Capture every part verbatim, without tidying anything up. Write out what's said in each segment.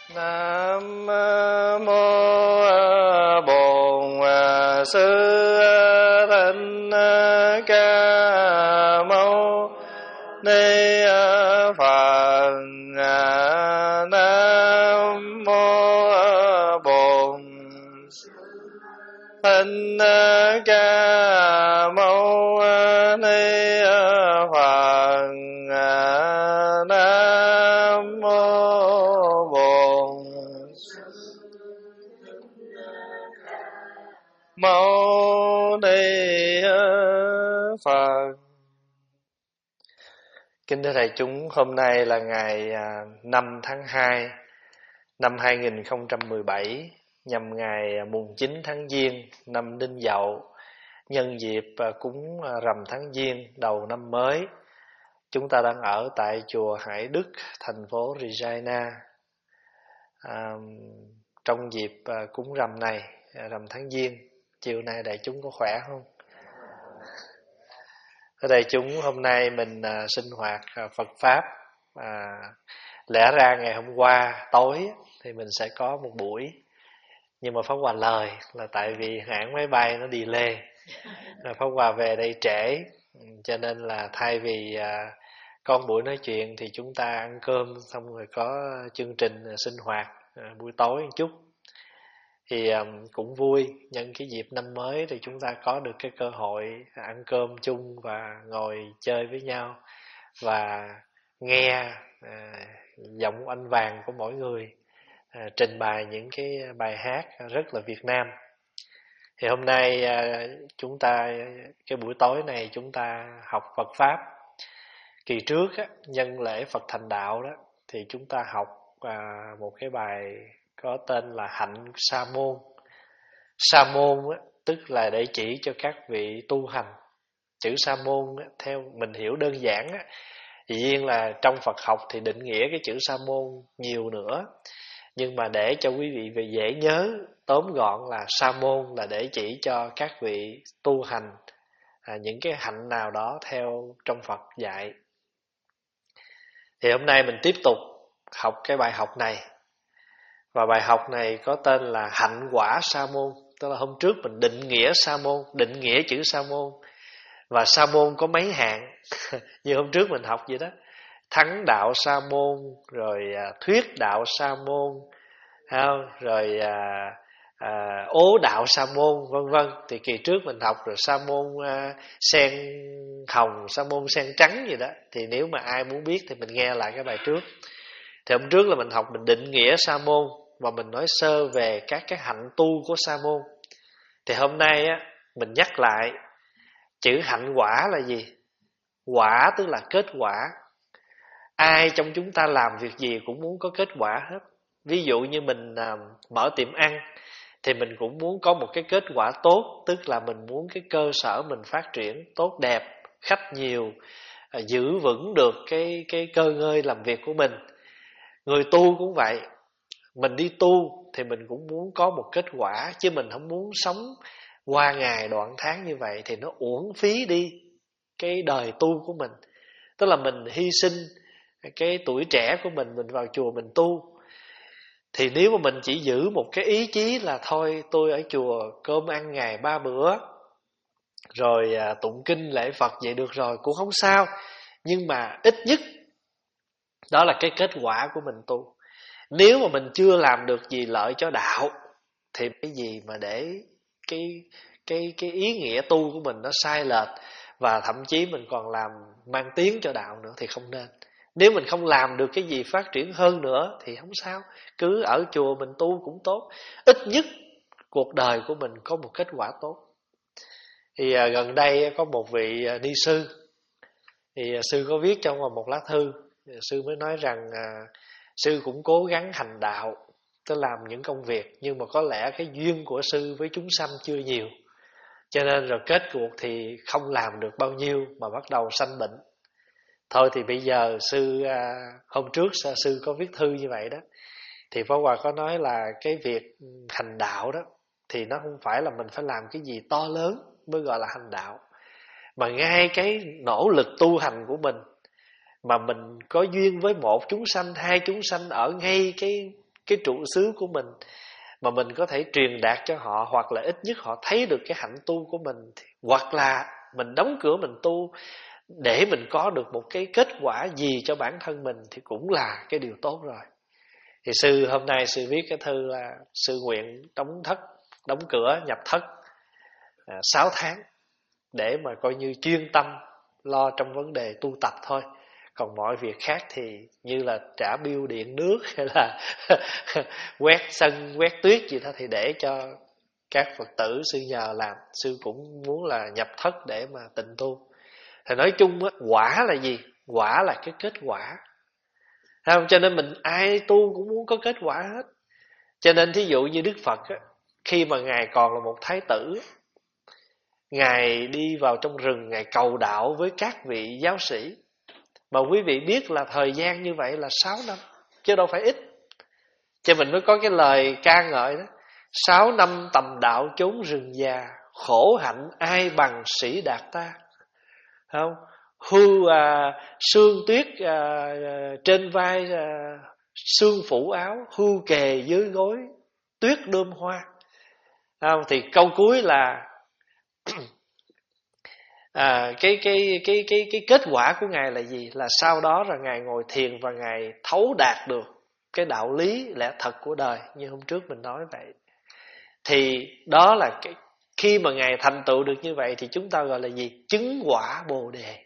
Nam mô Bổn Sư Thích Ca Mâu Ni Phật. Nam mô Bổn Thích Ca Mâu Ni Phật. Nam mô Bổn Mâu Ni Phật. Kính thưa thầy chúng, hôm nay là ngày năm tháng hai năm hai nghìn không trăm mười bảy, nhằm ngày mùng chín tháng Giêng năm Đinh Dậu, nhân dịp cúng rằm tháng Giêng đầu năm mới. Chúng ta đang ở tại chùa Hải Đức, thành phố Regina. À, trong dịp cúng rằm này, rằm tháng Giêng, chiều nay đại chúng có khỏe không? Ở đây chúng hôm nay mình à, sinh hoạt à, Phật Pháp. à, Lẽ ra ngày hôm qua tối thì mình sẽ có một buổi, nhưng mà Pháp Hòa lời là tại vì hãng máy bay nó delay, Pháp Hòa về đây trễ, cho nên là thay vì à, có buổi nói chuyện thì chúng ta ăn cơm xong rồi có chương trình à, sinh hoạt à, buổi tối một chút. Thì um, cũng vui, nhân cái dịp năm mới thì chúng ta có được cái cơ hội ăn cơm chung và ngồi chơi với nhau và nghe à, giọng anh vàng của mỗi người à, trình bày những cái bài hát rất là Việt Nam. Thì hôm nay à, chúng ta cái buổi tối này chúng ta học Phật Pháp. Kỳ trước á, nhân lễ Phật Thành Đạo đó thì chúng ta học à, một cái bài có tên là Hạnh Sa Môn. Sa Môn á, tức là để chỉ cho các vị tu hành. Chữ Sa Môn á, theo mình hiểu đơn giản á, dĩ nhiên là trong Phật học thì định nghĩa cái chữ Sa Môn nhiều nữa, nhưng mà để cho quý vị về dễ nhớ, tóm gọn là Sa Môn là để chỉ cho các vị tu hành à, những cái hạnh nào đó theo trong Phật dạy. Thì hôm nay mình tiếp tục học cái bài học này. Và bài học này có tên là Hạnh Quả Sa Môn. Tức là hôm trước mình định nghĩa Sa Môn, định nghĩa chữ Sa Môn. Và Sa Môn có mấy hạng như hôm trước mình học vậy đó. Thắng đạo Sa Môn, rồi à, thuyết đạo Sa Môn, rồi à, à, ố đạo Sa Môn, vân vân. Thì kỳ trước mình học rồi Sa Môn à, sen hồng, Sa Môn sen trắng gì đó. Thì nếu mà ai muốn biết thì mình nghe lại cái bài trước. Thì hôm trước là mình học, mình định nghĩa Sa Môn và mình nói sơ về các cái hạnh tu của Sa Môn. Thì hôm nay á, mình nhắc lại chữ hạnh quả là gì? Quả tức là kết quả. Ai trong chúng ta làm việc gì cũng muốn có kết quả hết. Ví dụ như mình à, mở tiệm ăn thì mình cũng muốn có một cái kết quả tốt, tức là mình muốn cái cơ sở mình phát triển tốt đẹp, khách nhiều, à, giữ vững được cái, cái cơ ngơi làm việc của mình. Người tu cũng vậy. Mình đi tu thì mình cũng muốn có một kết quả, chứ mình không muốn sống qua ngày đoạn tháng như vậy thì nó uổng phí đi cái đời tu của mình. Tức là mình hy sinh cái tuổi trẻ của mình, mình vào chùa mình tu. Thì nếu mà mình chỉ giữ một cái ý chí là thôi tôi ở chùa cơm ăn ngày ba bữa, rồi à, tụng kinh lễ Phật vậy được rồi cũng không sao. Nhưng mà ít nhất đó là cái kết quả của mình tu. Nếu mà mình chưa làm được gì lợi cho đạo thì cái gì mà để cái cái cái ý nghĩa tu của mình nó sai lệch và thậm chí mình còn làm mang tiếng cho đạo nữa thì không nên. Nếu mình không làm được cái gì phát triển hơn nữa thì không sao, cứ ở chùa mình tu cũng tốt. Ít nhất cuộc đời của mình có một kết quả tốt. Thì à, gần đây có một vị à, ni sư, thì à, sư có viết trong một lá thư. Sư mới nói rằng à, sư cũng cố gắng hành đạo, tức làm những công việc, nhưng mà có lẽ cái duyên của sư với chúng sanh chưa nhiều, cho nên rồi kết cuộc thì không làm được bao nhiêu mà bắt đầu sanh bệnh. Thôi thì bây giờ sư à, hôm trước sư có viết thư như vậy đó. Thì Pháp Hòa có nói là cái việc hành đạo đó thì nó không phải là mình phải làm cái gì to lớn mới gọi là hành đạo, mà ngay cái nỗ lực tu hành của mình mà mình có duyên với một chúng sanh, hai chúng sanh ở ngay cái cái trụ xứ của mình mà mình có thể truyền đạt cho họ, hoặc là ít nhất họ thấy được cái hạnh tu của mình, hoặc là mình đóng cửa mình tu để mình có được một cái kết quả gì cho bản thân mình, thì cũng là cái điều tốt rồi. Thì sư hôm nay sư viết cái thư là sư nguyện đóng thất, đóng cửa nhập thất à, sáu tháng để mà coi như chuyên tâm lo trong vấn đề tu tập thôi. Còn mọi việc khác thì như là trả bill điện nước hay là quét sân, quét tuyết gì đó thì để cho các Phật tử sư nhờ làm. Sư cũng muốn là nhập thất để mà tịnh tu. Thì nói chung á, quả là gì? Quả là cái kết quả. Không? Cho nên mình ai tu cũng muốn có kết quả hết. Cho nên thí dụ như Đức Phật á, khi mà Ngài còn là một thái tử, Ngài đi vào trong rừng, Ngài cầu đạo với các vị giáo sĩ. Mà quý vị biết là thời gian như vậy là sáu năm, chứ đâu phải ít. Cho mình mới có cái lời ca ngợi đó: sáu năm tầm đạo chốn rừng già, khổ hạnh ai bằng sĩ đạt ta. Không? Hưu à, sương tuyết à, trên vai à, sương phủ áo, hưu kề dưới gối tuyết đơm hoa. Không? Thì câu cuối là à, cái, cái, cái, cái, cái kết quả của Ngài là gì? Là sau đó là Ngài ngồi thiền và Ngài thấu đạt được cái đạo lý lẽ thật của đời, như hôm trước mình nói vậy. Thì đó là cái, khi mà Ngài thành tựu được như vậy thì chúng ta gọi là gì? Chứng quả Bồ Đề.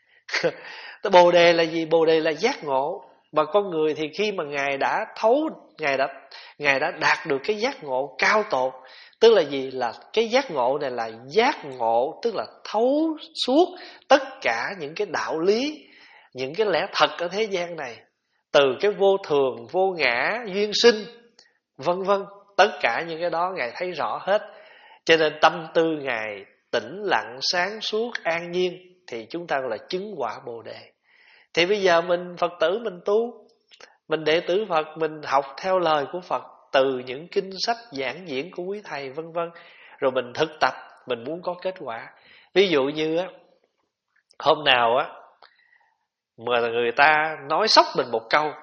Bồ Đề là gì? Bồ Đề là giác ngộ. Mà con người thì khi mà Ngài đã thấu, Ngài đã, Ngài đã đạt được cái giác ngộ cao tột. Tức là gì? Là cái giác ngộ này là giác ngộ, tức là thấu suốt tất cả những cái đạo lý, những cái lẽ thật ở thế gian này. Từ cái vô thường, vô ngã, duyên sinh, vân vân. Tất cả những cái đó Ngài thấy rõ hết. Cho nên tâm tư Ngài tĩnh lặng, sáng suốt, an nhiên. Thì chúng ta gọi là chứng quả Bồ Đề. Thì bây giờ mình Phật tử mình tu, mình đệ tử Phật, mình học theo lời của Phật, từ những kinh sách giảng diễn của quý thầy vân vân, rồi mình thực tập, mình muốn có kết quả. Ví dụ như á, hôm nào á mà người ta nói sốc mình một câu,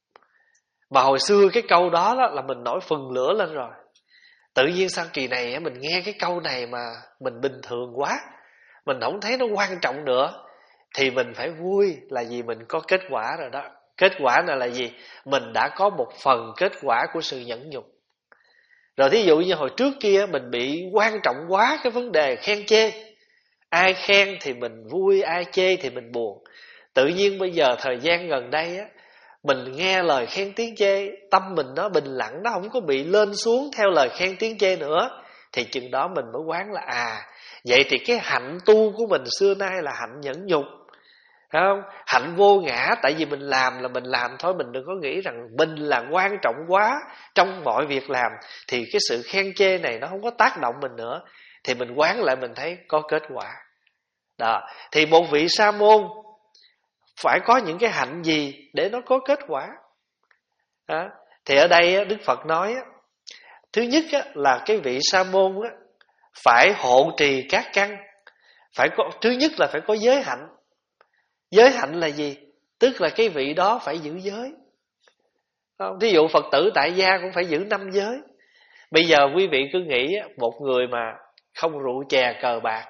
mà hồi xưa cái câu đó, đó là mình nổi phừng lửa lên rồi. Tự nhiên sau kỳ này á, mình nghe cái câu này mà mình bình thường quá, mình không thấy nó quan trọng nữa, thì mình phải vui là vì mình có kết quả rồi đó. Kết quả này là gì? Mình đã có một phần kết quả của sự nhẫn nhục. Rồi thí dụ như hồi trước kia mình bị quan trọng quá cái vấn đề khen chê. Ai khen thì mình vui, ai chê thì mình buồn. Tự nhiên bây giờ thời gian gần đây á, mình nghe lời khen tiếng chê, tâm mình nó bình lặng, nó không có bị lên xuống theo lời khen tiếng chê nữa. Thì chừng đó mình mới quán là à, vậy thì cái hạnh tu của mình xưa nay là hạnh nhẫn nhục, không? Hạnh vô ngã. Tại vì mình làm là mình làm thôi, mình đừng có nghĩ rằng mình là quan trọng quá trong mọi việc làm, thì cái sự khen chê này nó không có tác động mình nữa. Thì mình quán lại mình thấy có kết quả đó. Thì một vị sa môn phải có những cái hạnh gì để nó có kết quả đó. Thì ở đây Đức Phật nói, thứ nhất là cái vị sa môn phải hộ trì các căn. Phải có, thứ nhất là phải có giới hạnh. Giới hạnh là gì? Tức là cái vị đó phải giữ giới. Ví dụ Phật tử tại gia cũng phải giữ năm giới. Bây giờ quý vị cứ nghĩ một người mà không rượu chè cờ bạc,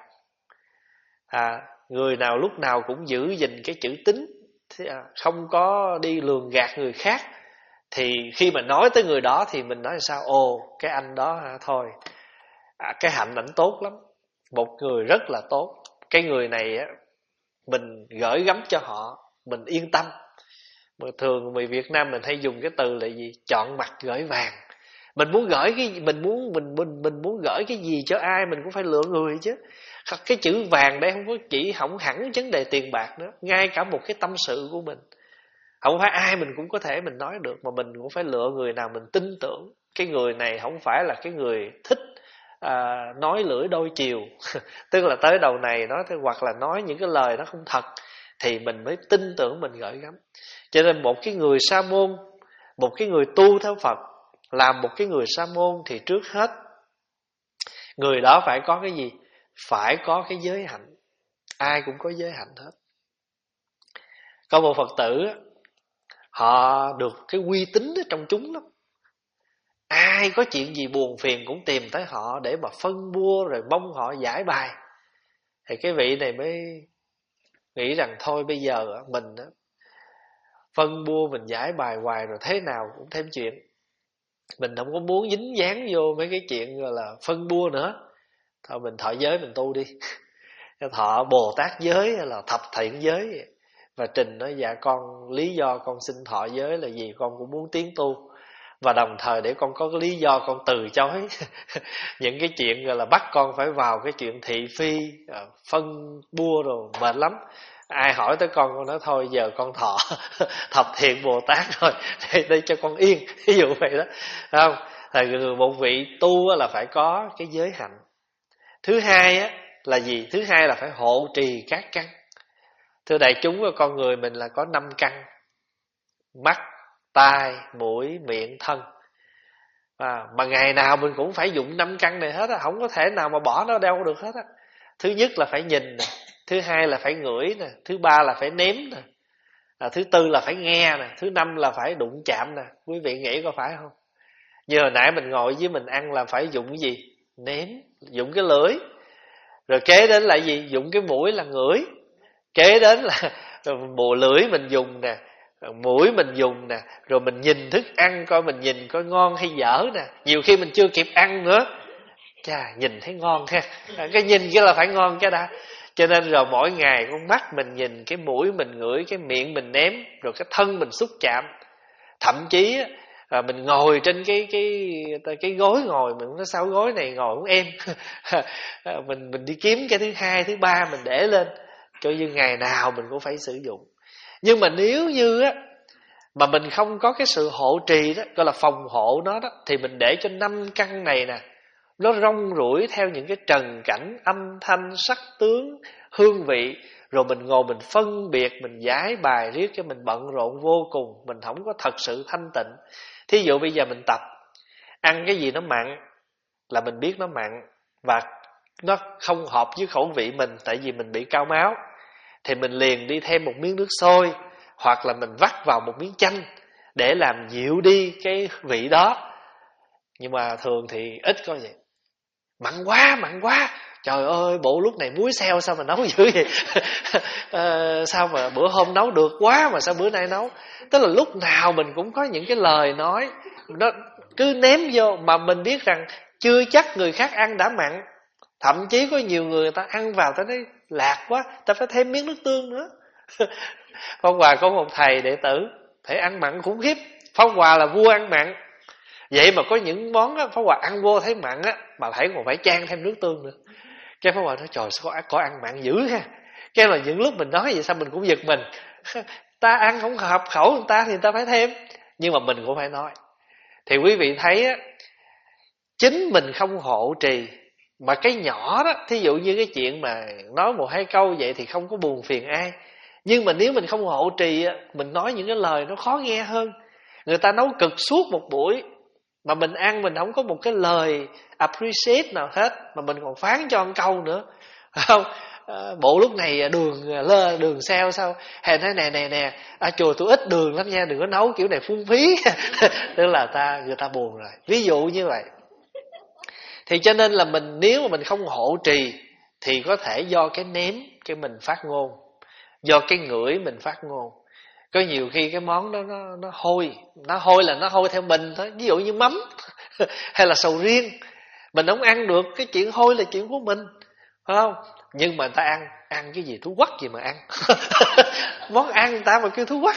à, người nào lúc nào cũng giữ gìn cái chữ tín, không có đi lường gạt người khác, thì khi mà nói tới người đó thì mình nói sao? Ồ, cái anh đó hả? Thôi, à, cái hạnh ảnh tốt lắm, một người rất là tốt. Cái người này á, mình gửi gắm cho họ, mình yên tâm. Mà thường người Việt Nam mình hay dùng cái từ là gì? Chọn mặt gửi vàng. Mình muốn gửi cái mình muốn mình mình mình muốn gửi cái gì cho ai mình cũng phải lựa người chứ. Cái chữ vàng đây không có chỉ không hẳn vấn đề tiền bạc nữa, ngay cả một cái tâm sự của mình. Không phải ai mình cũng có thể mình nói được, mà mình cũng phải lựa người nào mình tin tưởng. Cái người này không phải là cái người thích à, nói lưỡi đôi chiều tức là tới đầu này nói hoặc là nói những cái lời nó không thật, thì mình mới tin tưởng mình gửi gắm. Cho nên một cái người sa môn, một cái người tu theo Phật, làm một cái người sa môn thì trước hết người đó phải có cái gì? Phải có cái giới hạnh. Ai cũng có giới hạnh hết. Có một Phật tử, họ được cái uy tín trong chúng lắm. ai có chuyện gì buồn phiền cũng tìm tới họ để mà phân bua, rồi mong họ giải bài. Thì cái vị này mới nghĩ rằng thôi bây giờ mình phân bua, mình giải bài hoài rồi thế nào cũng thêm chuyện. Mình không có muốn dính dáng vô mấy cái chuyện gọi là phân bua nữa. Thôi mình thọ giới mình tu đi. Thọ Bồ Tát giới hay là thập thiện giới. Và Trình nói dạ con lý do con xin thọ giới là gì? Con cũng muốn tiến tu, và đồng thời để con có cái lý do con từ chối những cái chuyện gọi là bắt con phải vào cái chuyện thị phi, phân bua rồi mệt lắm. Ai hỏi tới con, con nói thôi giờ con thọ thập thiện Bồ Tát rồi, để, để cho con yên. Ví dụ vậy đó, không? Thì một vị tu là phải có cái giới hạnh. Thứ hai á là gì? Thứ hai là phải hộ trì các căn. Thưa đại chúng, con người mình là có năm căn: mắt, tai, mũi, miệng, thân. À, mà ngày nào mình cũng phải dụng năm căn này hết á, không có thể nào mà bỏ nó đâu được hết á. Thứ nhất là phải nhìn nè, thứ hai là phải ngửi nè, thứ ba là phải nếm nè, à, thứ tư là phải nghe nè, thứ năm là phải đụng chạm nè. Quý vị nghĩ có phải không? Như hồi nãy mình ngồi với mình ăn là phải dụng cái gì? Nếm, dụng cái lưỡi. Rồi kế đến là gì? Dụng cái mũi là ngửi. Kế đến là bộ lưỡi mình dùng nè, mũi mình dùng nè, rồi mình nhìn thức ăn coi mình nhìn coi ngon hay dở nè. Nhiều khi mình chưa kịp ăn nữa, chà nhìn thấy ngon ha, cái nhìn cái là phải ngon cái đã. Cho nên rồi mỗi ngày con mắt mình nhìn, cái mũi mình ngửi, cái miệng mình nếm, rồi cái thân mình xúc chạm. Thậm chí à, mình ngồi trên cái cái cái gối ngồi, mình nói sao gối này ngồi cũng êm. mình mình đi kiếm cái thứ hai, thứ ba mình để lên, cho như ngày nào mình cũng phải sử dụng. Nhưng mà nếu như á mà mình không có cái sự hộ trì đó, gọi là phòng hộ nó đó, thì mình để cho năm căn này nè nó rong ruổi theo những cái trần cảnh, âm thanh, sắc tướng, hương vị, rồi mình ngồi mình phân biệt, mình giải bài riết cho mình bận rộn vô cùng, mình không có thật sự thanh tịnh. Thí dụ bây giờ mình tập ăn cái gì nó mặn là mình biết nó mặn và nó không hợp với khẩu vị mình, tại vì mình bị cao máu, thì mình liền đi thêm một miếng nước sôi, hoặc là mình vắt vào một miếng chanh để làm dịu đi cái vị đó. Nhưng mà thường thì ít có vậy. Mặn quá, mặn quá, trời ơi bộ lúc này muối xeo sao mà nấu dữ vậy. à, Sao mà bữa hôm nấu được quá mà sao bữa nay nấu. Tức là lúc nào mình cũng có những cái lời nói nó cứ ném vô, mà mình biết rằng chưa chắc người khác ăn đã mặn. Thậm chí có nhiều người, người ta ăn vào ta nói lạc quá, ta phải thêm miếng nước tương nữa. Pháp Hòa có một thầy đệ tử thầy ăn mặn khủng khiếp. Pháp Hòa là vua ăn mặn. Vậy mà có những món á, Pháp Hòa ăn vô thấy mặn á, mà thầy còn phải chan thêm nước tương nữa. Cái Pháp Hòa nói trời sao có, có ăn mặn dữ ha. Cái là những lúc mình nói vậy sao mình cũng giật mình. Ta ăn không hợp khẩu người ta thì người ta phải thêm, nhưng mà mình cũng phải nói. Thì quý vị thấy á, chính mình không hộ trì, mà cái nhỏ đó, thí dụ như cái chuyện mà nói một hai câu vậy thì không có buồn phiền ai. Nhưng mà nếu mình không hộ trì á, mình nói những cái lời nó khó nghe hơn. Người ta nấu cực suốt một buổi, mà mình ăn mình không có một cái lời appreciate nào hết, mà mình còn phán cho một câu nữa, không? À, bộ lúc này đường lơ đường xeo sao? Hay nói nè nè nè, à, chùa tôi ít đường lắm nha, đừng có nấu kiểu này phung phí. Tức là ta người ta buồn rồi. Ví dụ như vậy. Thì cho nên là mình nếu mà mình không hộ trì thì có thể do cái nếm cái mình phát ngôn, do cái ngửi mình phát ngôn. Có nhiều khi cái món đó nó nó hôi, nó hôi là nó hôi theo mình thôi. Ví dụ như mắm hay là sầu riêng, mình không ăn được, cái chuyện hôi là chuyện của mình, phải không? Nhưng mà người ta ăn, ăn cái gì thú quắc gì mà ăn. Món ăn người ta mà kêu thú quắc.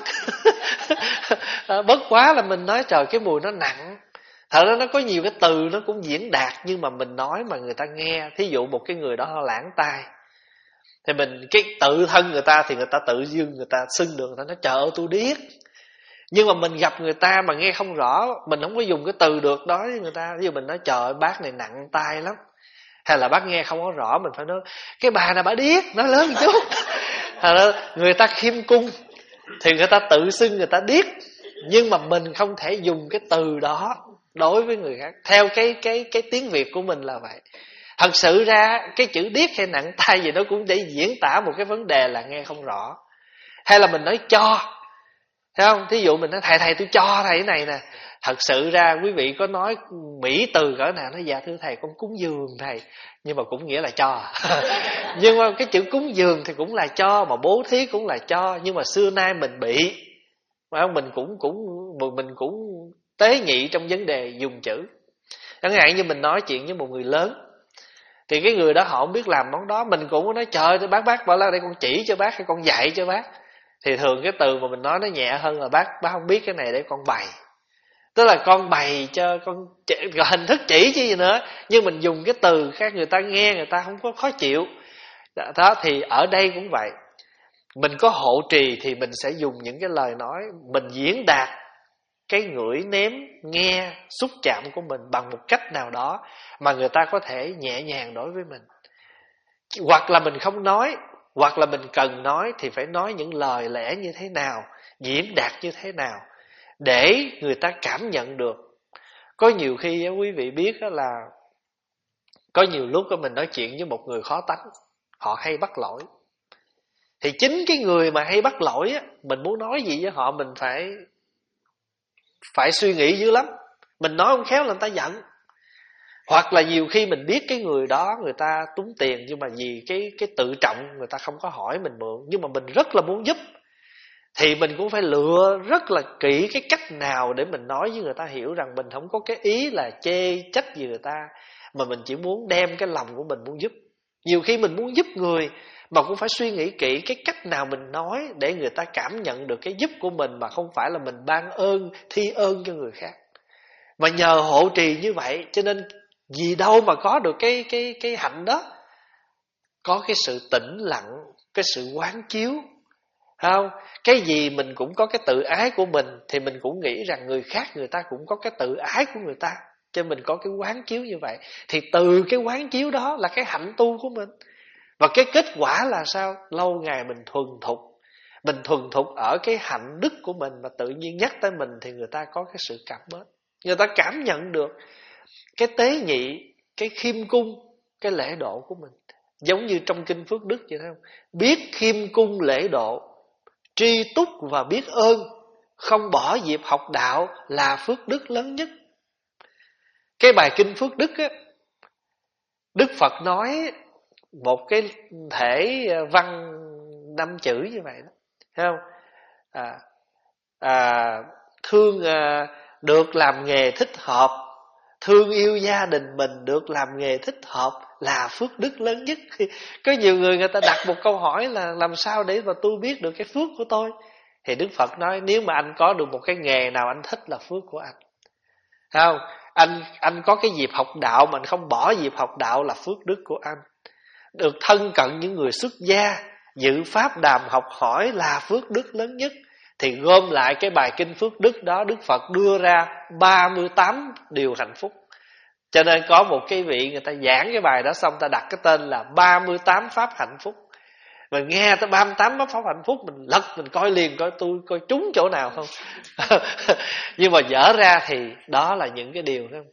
Bất quá là mình nói trời cái mùi nó nặng. Thật ra nó có nhiều cái từ nó cũng diễn đạt, nhưng mà mình nói mà người ta nghe. Thí dụ một cái người đó họ lãng tai, thì mình cái tự thân người ta thì người ta tự dưng người ta xưng được, người ta nói trời ơi tôi điếc. Nhưng mà mình gặp người ta mà nghe không rõ, mình không có dùng cái từ được đó với người ta. Ví dụ mình nói trời ơi bác này nặng tai lắm, hay là bác nghe không có rõ, mình phải nói cái bà này bà điếc, nói lớn một chút. Người ta khiêm cung thì người ta tự xưng người ta điếc, nhưng mà mình không thể dùng cái từ đó đối với người khác. Theo cái cái cái tiếng Việt của mình là vậy. Thật sự ra cái chữ điếc hay nặng tai gì nó cũng để diễn tả một cái vấn đề là nghe không rõ. Hay là mình nói cho, Thấy không? Thí dụ mình nói thầy thầy tôi cho thầy cái này nè. Thật sự ra quý vị có nói mỹ từ cỡ nào, nói dạ thưa thầy con cúng dường thầy, nhưng mà cũng nghĩa là cho. Nhưng mà cái chữ cúng dường thì cũng là cho, mà bố thí cũng là cho. Nhưng mà xưa nay mình bị, phải không? Mình cũng cũng mình cũng tế nhị trong vấn đề dùng chữ. Chẳng hạn như mình nói chuyện với một người lớn, thì cái người đó họ không biết làm món đó, mình cũng có nói trời ơi bác bác bảo là đây con chỉ cho bác hay con dạy cho bác. Thì thường cái từ mà mình nói nó nhẹ hơn là bác bác không biết cái này để con bày. Tức là con bày cho con chỉ, hình thức chỉ chứ gì nữa, nhưng mình dùng cái từ khác người ta nghe người ta không có khó chịu. Đó thì ở đây cũng vậy. Mình có hộ trì thì mình sẽ dùng những cái lời nói, mình diễn đạt cái ngửi nếm nghe xúc chạm của mình bằng một cách nào đó mà người ta có thể nhẹ nhàng đối với mình. Hoặc là mình không nói, hoặc là mình cần nói thì phải nói những lời lẽ như thế nào, diễn đạt như thế nào để người ta cảm nhận được. Có nhiều khi quý vị biết là có nhiều lúc mình nói chuyện với một người khó tánh, họ hay bắt lỗi. Thì chính cái người mà hay bắt lỗi á, mình muốn nói gì với họ mình phải phải suy nghĩ dữ lắm. Mình nói không khéo là người ta giận. Hoặc là nhiều khi mình biết cái người đó người ta túng tiền, nhưng mà vì cái cái tự trọng người ta không có hỏi mình mượn, nhưng mà mình rất là muốn giúp, thì mình cũng phải lựa rất là kỹ cái cách nào để mình nói với người ta hiểu rằng mình không có cái ý là chê trách gì người ta, mà mình chỉ muốn đem cái lòng của mình muốn giúp. Nhiều khi mình muốn giúp người mà cũng phải suy nghĩ kỹ cái cách nào mình nói để người ta cảm nhận được cái giúp của mình, mà không phải là mình ban ơn, thi ơn cho người khác. Mà nhờ hộ trì như vậy cho nên gì đâu mà có được cái cái cái hạnh đó. Có cái sự tĩnh lặng, cái sự quán chiếu, không? Cái gì mình cũng có cái tự ái của mình, thì mình cũng nghĩ rằng người khác người ta cũng có cái tự ái của người ta, cho mình có cái quán chiếu như vậy. Thì từ cái quán chiếu đó là cái hạnh tu của mình. Và cái kết quả là sao? Lâu ngày mình thuần thục. Mình thuần thục ở cái hạnh đức của mình, mà tự nhiên nhắc tới mình thì người ta có cái sự cảm mến. Người ta cảm nhận được cái tế nhị, cái khiêm cung, cái lễ độ của mình. Giống như trong Kinh Phước Đức vậy, thấy không? Biết khiêm cung lễ độ, tri túc và biết ơn, không bỏ dịp học đạo là phước đức lớn nhất. Cái bài Kinh Phước Đức á, Đức Phật nói một cái thể văn năm chữ như vậy đó, thấy không? À, à, thương à, được làm nghề thích hợp, thương yêu gia đình mình, được làm nghề thích hợp là phước đức lớn nhất. Có nhiều người người ta đặt một câu hỏi là làm sao để mà tôi biết được cái phước của tôi, thì Đức Phật nói nếu mà anh có được một cái nghề nào anh thích là phước của anh. Không? Anh anh có cái dịp học đạo mà anh không bỏ dịp học đạo là phước đức của anh. Được thân cận những người xuất gia, dự pháp đàm học hỏi là phước đức lớn nhất. Thì gom lại cái bài Kinh Phước Đức đó, Đức Phật đưa ra ba mươi tám điều hạnh phúc. Cho nên có một cái vị người ta giảng cái bài đó xong, ta đặt cái tên là ba mươi tám pháp hạnh phúc. Mình nghe tới ba mươi tám pháp hạnh phúc, mình lật mình coi liền coi tôi coi trúng chỗ nào không. Nhưng mà dở ra thì đó là những cái điều đó.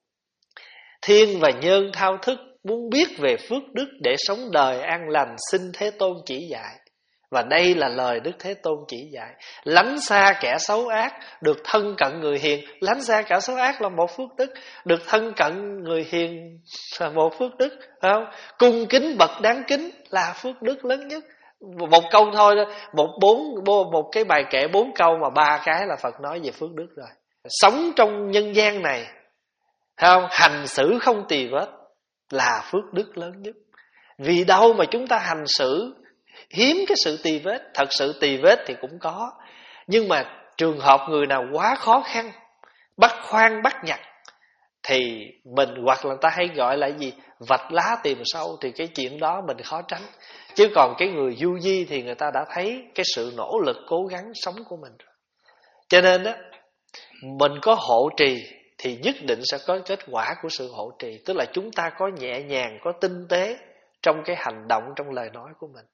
Thiên và nhân thao thức, muốn biết về phước đức để sống đời an lành, xin Thế Tôn chỉ dạy. Và đây là lời Đức Thế Tôn chỉ dạy. Lánh xa kẻ xấu ác, được thân cận người hiền. Lánh xa kẻ xấu ác là một phước đức, được thân cận người hiền là một phước đức, không? Cung kính bậc đáng kính là phước đức lớn nhất. Một câu thôi, một bốn một cái bài kệ bốn câu mà ba cái là Phật nói về phước đức rồi. Sống trong nhân gian này, không? Hành xử không tì vết là phước đức lớn nhất. Vì đâu mà chúng ta hành xử hiếm cái sự tì vết. Thật sự tì vết thì cũng có, nhưng mà trường hợp người nào quá khó khăn, bắt khoan bắt nhặt, thì mình hoặc là người ta hay gọi là gì, vạch lá tìm sâu, thì cái chuyện đó mình khó tránh. Chứ còn cái người du di thì người ta đã thấy cái sự nỗ lực cố gắng sống của mình. Cho nên á, mình có hộ trì thì nhất định sẽ có kết quả của sự hộ trì. Tức là chúng ta có nhẹ nhàng, có tinh tế trong cái hành động, trong lời nói của mình.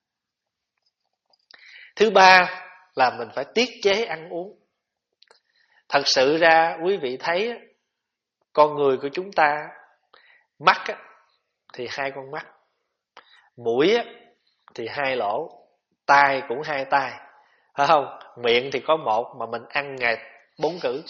Thứ ba là mình phải tiết chế ăn uống. Thật sự ra quý vị thấy con người của chúng ta, mắt thì hai con mắt, mũi thì hai lỗ, tai cũng hai tai, phải không? Miệng thì có một mà mình ăn ngày bốn cử.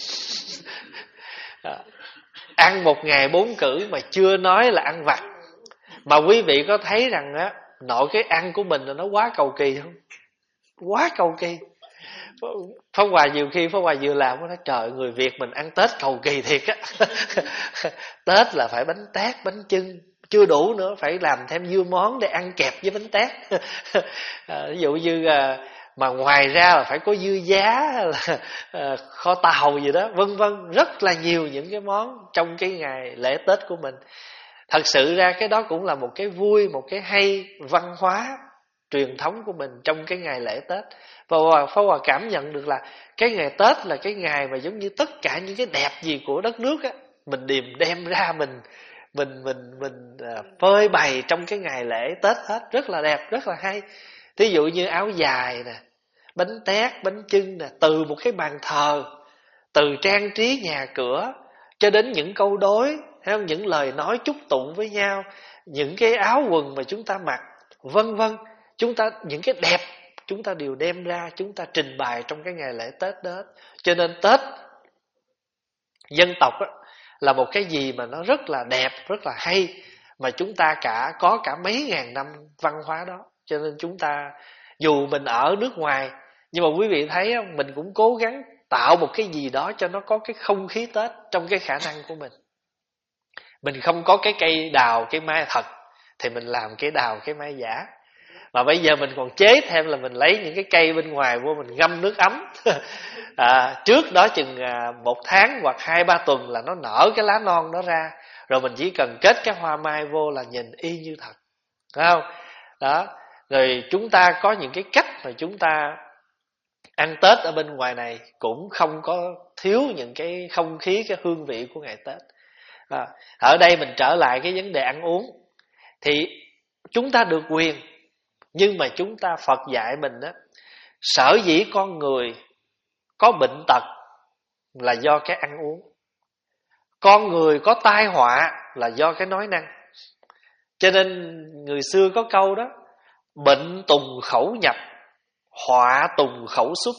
Ăn một ngày bốn cử mà chưa nói là ăn vặt. Mà quý vị có thấy rằng á, nội cái ăn của mình là nó quá cầu kỳ không? Quá cầu kỳ. Pháp Hòa nhiều khi Pháp Hòa vừa làm, nó nói trời, người Việt mình ăn Tết cầu kỳ thiệt á. Tết là phải bánh tét, bánh chưng, chưa đủ nữa, phải làm thêm dưa món để ăn kẹp với bánh tét. À, ví dụ như à, mà ngoài ra là phải có dưa giá hay là à, kho tàu gì đó, vân vân, rất là nhiều những cái món trong cái ngày lễ Tết của mình. Thật sự ra cái đó cũng là một cái vui, một cái hay văn hóa truyền thống của mình trong cái ngày lễ Tết. Và Pháp Hòa cảm nhận được là cái ngày Tết là cái ngày mà giống như tất cả những cái đẹp gì của đất nước á, mình điềm đem ra mình mình mình mình uh, phơi bày trong cái ngày lễ Tết hết, rất là đẹp, rất là hay. Thí dụ như áo dài nè, bánh tét, bánh chưng nè, từ một cái bàn thờ, từ trang trí nhà cửa cho đến những câu đối, hay không? Những lời nói chúc tụng với nhau, những cái áo quần mà chúng ta mặc, vân vân. Chúng ta những cái đẹp chúng ta đều đem ra, chúng ta trình bày trong cái ngày lễ Tết đó. Cho nên Tết dân tộc á, là một cái gì mà nó rất là đẹp, rất là hay, mà chúng ta cả có cả mấy ngàn năm văn hóa đó. Cho nên chúng ta dù mình ở nước ngoài, nhưng mà quý vị thấy không, mình cũng cố gắng tạo một cái gì đó cho nó có cái không khí Tết trong cái khả năng của mình. Mình không có cái cây đào, cây mai thật, thì mình làm cây đào, cây mai giả. Mà bây giờ mình còn chế thêm là mình lấy những cái cây bên ngoài vô mình ngâm nước ấm. À, trước đó chừng à, một tháng hoặc hai ba tuần là nó nở cái lá non đó ra, rồi mình chỉ cần kết cái hoa mai vô là nhìn y như thật, phải không? Đó. Rồi chúng ta có những cái cách mà chúng ta ăn Tết ở bên ngoài này cũng không có thiếu những cái không khí, cái hương vị của ngày Tết. À, ở đây mình trở lại cái vấn đề ăn uống, thì chúng ta được quyền, nhưng mà chúng ta Phật dạy mình đó, sở dĩ con người có bệnh tật là do cái ăn uống, con người có tai họa là do cái nói năng. Cho nên người xưa có câu đó, bệnh tùng khẩu nhập, họa tùng khẩu xuất.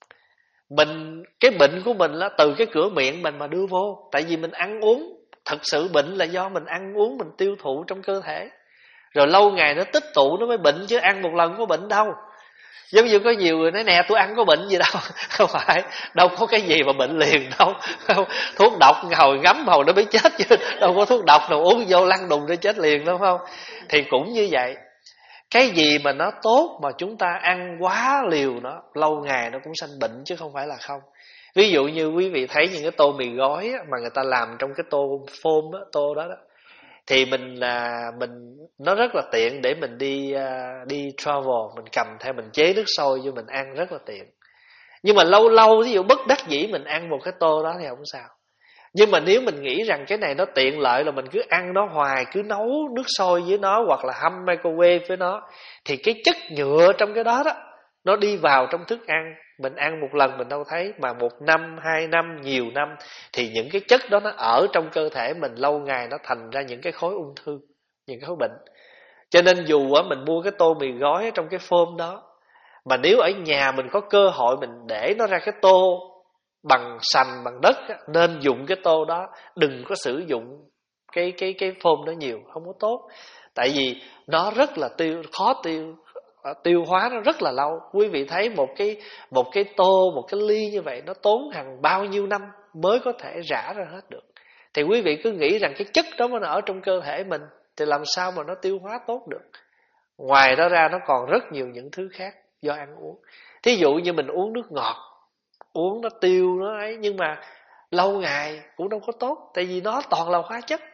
Mình, cái bệnh của mình là từ cái cửa miệng mình mà đưa vô. Tại vì mình ăn uống, thật sự bệnh là do mình ăn uống, mình tiêu thụ trong cơ thể, rồi lâu ngày nó tích tụ nó mới bệnh, chứ ăn một lần có bệnh đâu. Giống như có nhiều người nói nè, tôi ăn có bệnh gì đâu. Không phải, đâu có cái gì mà bệnh liền đâu. Không. Thuốc độc hồi ngấm hồi nó mới chết chứ, đâu có thuốc độc nào uống vô lăn đùng để chết liền đâu, không? Thì cũng như vậy, cái gì mà nó tốt mà chúng ta ăn quá liều nó, lâu ngày nó cũng sanh bệnh chứ không phải là không. Ví dụ như quý vị thấy những cái tô mì gói á, mà người ta làm trong cái tô phôm á, tô đó đó, thì mình à, mình nó rất là tiện để mình đi à, đi travel, mình cầm theo, mình chế nước sôi vô mình ăn rất là tiện. Nhưng mà lâu lâu ví dụ bất đắc dĩ mình ăn một cái tô đó thì không sao. Nhưng mà nếu mình nghĩ rằng cái này nó tiện lợi là mình cứ ăn nó hoài, cứ nấu nước sôi với nó hoặc là hâm microwave với nó, thì cái chất nhựa trong cái đó đó nó đi vào trong thức ăn. Mình ăn một lần mình đâu thấy, mà một năm, hai năm, nhiều năm thì những cái chất đó nó ở trong cơ thể mình lâu ngày, nó thành ra những cái khối ung thư, những cái khối bệnh. Cho nên dù á mình mua cái tô mì gói trong cái phôm đó, mà nếu ở nhà mình có cơ hội mình để nó ra cái tô bằng sành, bằng đất á, nên dùng cái tô đó, đừng có sử dụng cái cái cái phôm đó nhiều, không có tốt. Tại vì nó rất là tiêu, khó tiêu, tiêu hóa nó rất là lâu. Quý vị thấy một cái một cái tô, một cái ly như vậy nó tốn hàng bao nhiêu năm mới có thể rã ra hết được. Thì quý vị cứ nghĩ rằng cái chất đó nó ở trong cơ thể mình thì làm sao mà nó tiêu hóa tốt được. Ngoài đó ra nó còn rất nhiều những thứ khác do ăn uống. Thí dụ như mình uống nước ngọt, uống nó tiêu nó ấy, nhưng mà lâu ngày cũng đâu có tốt, tại vì nó toàn là hóa chất.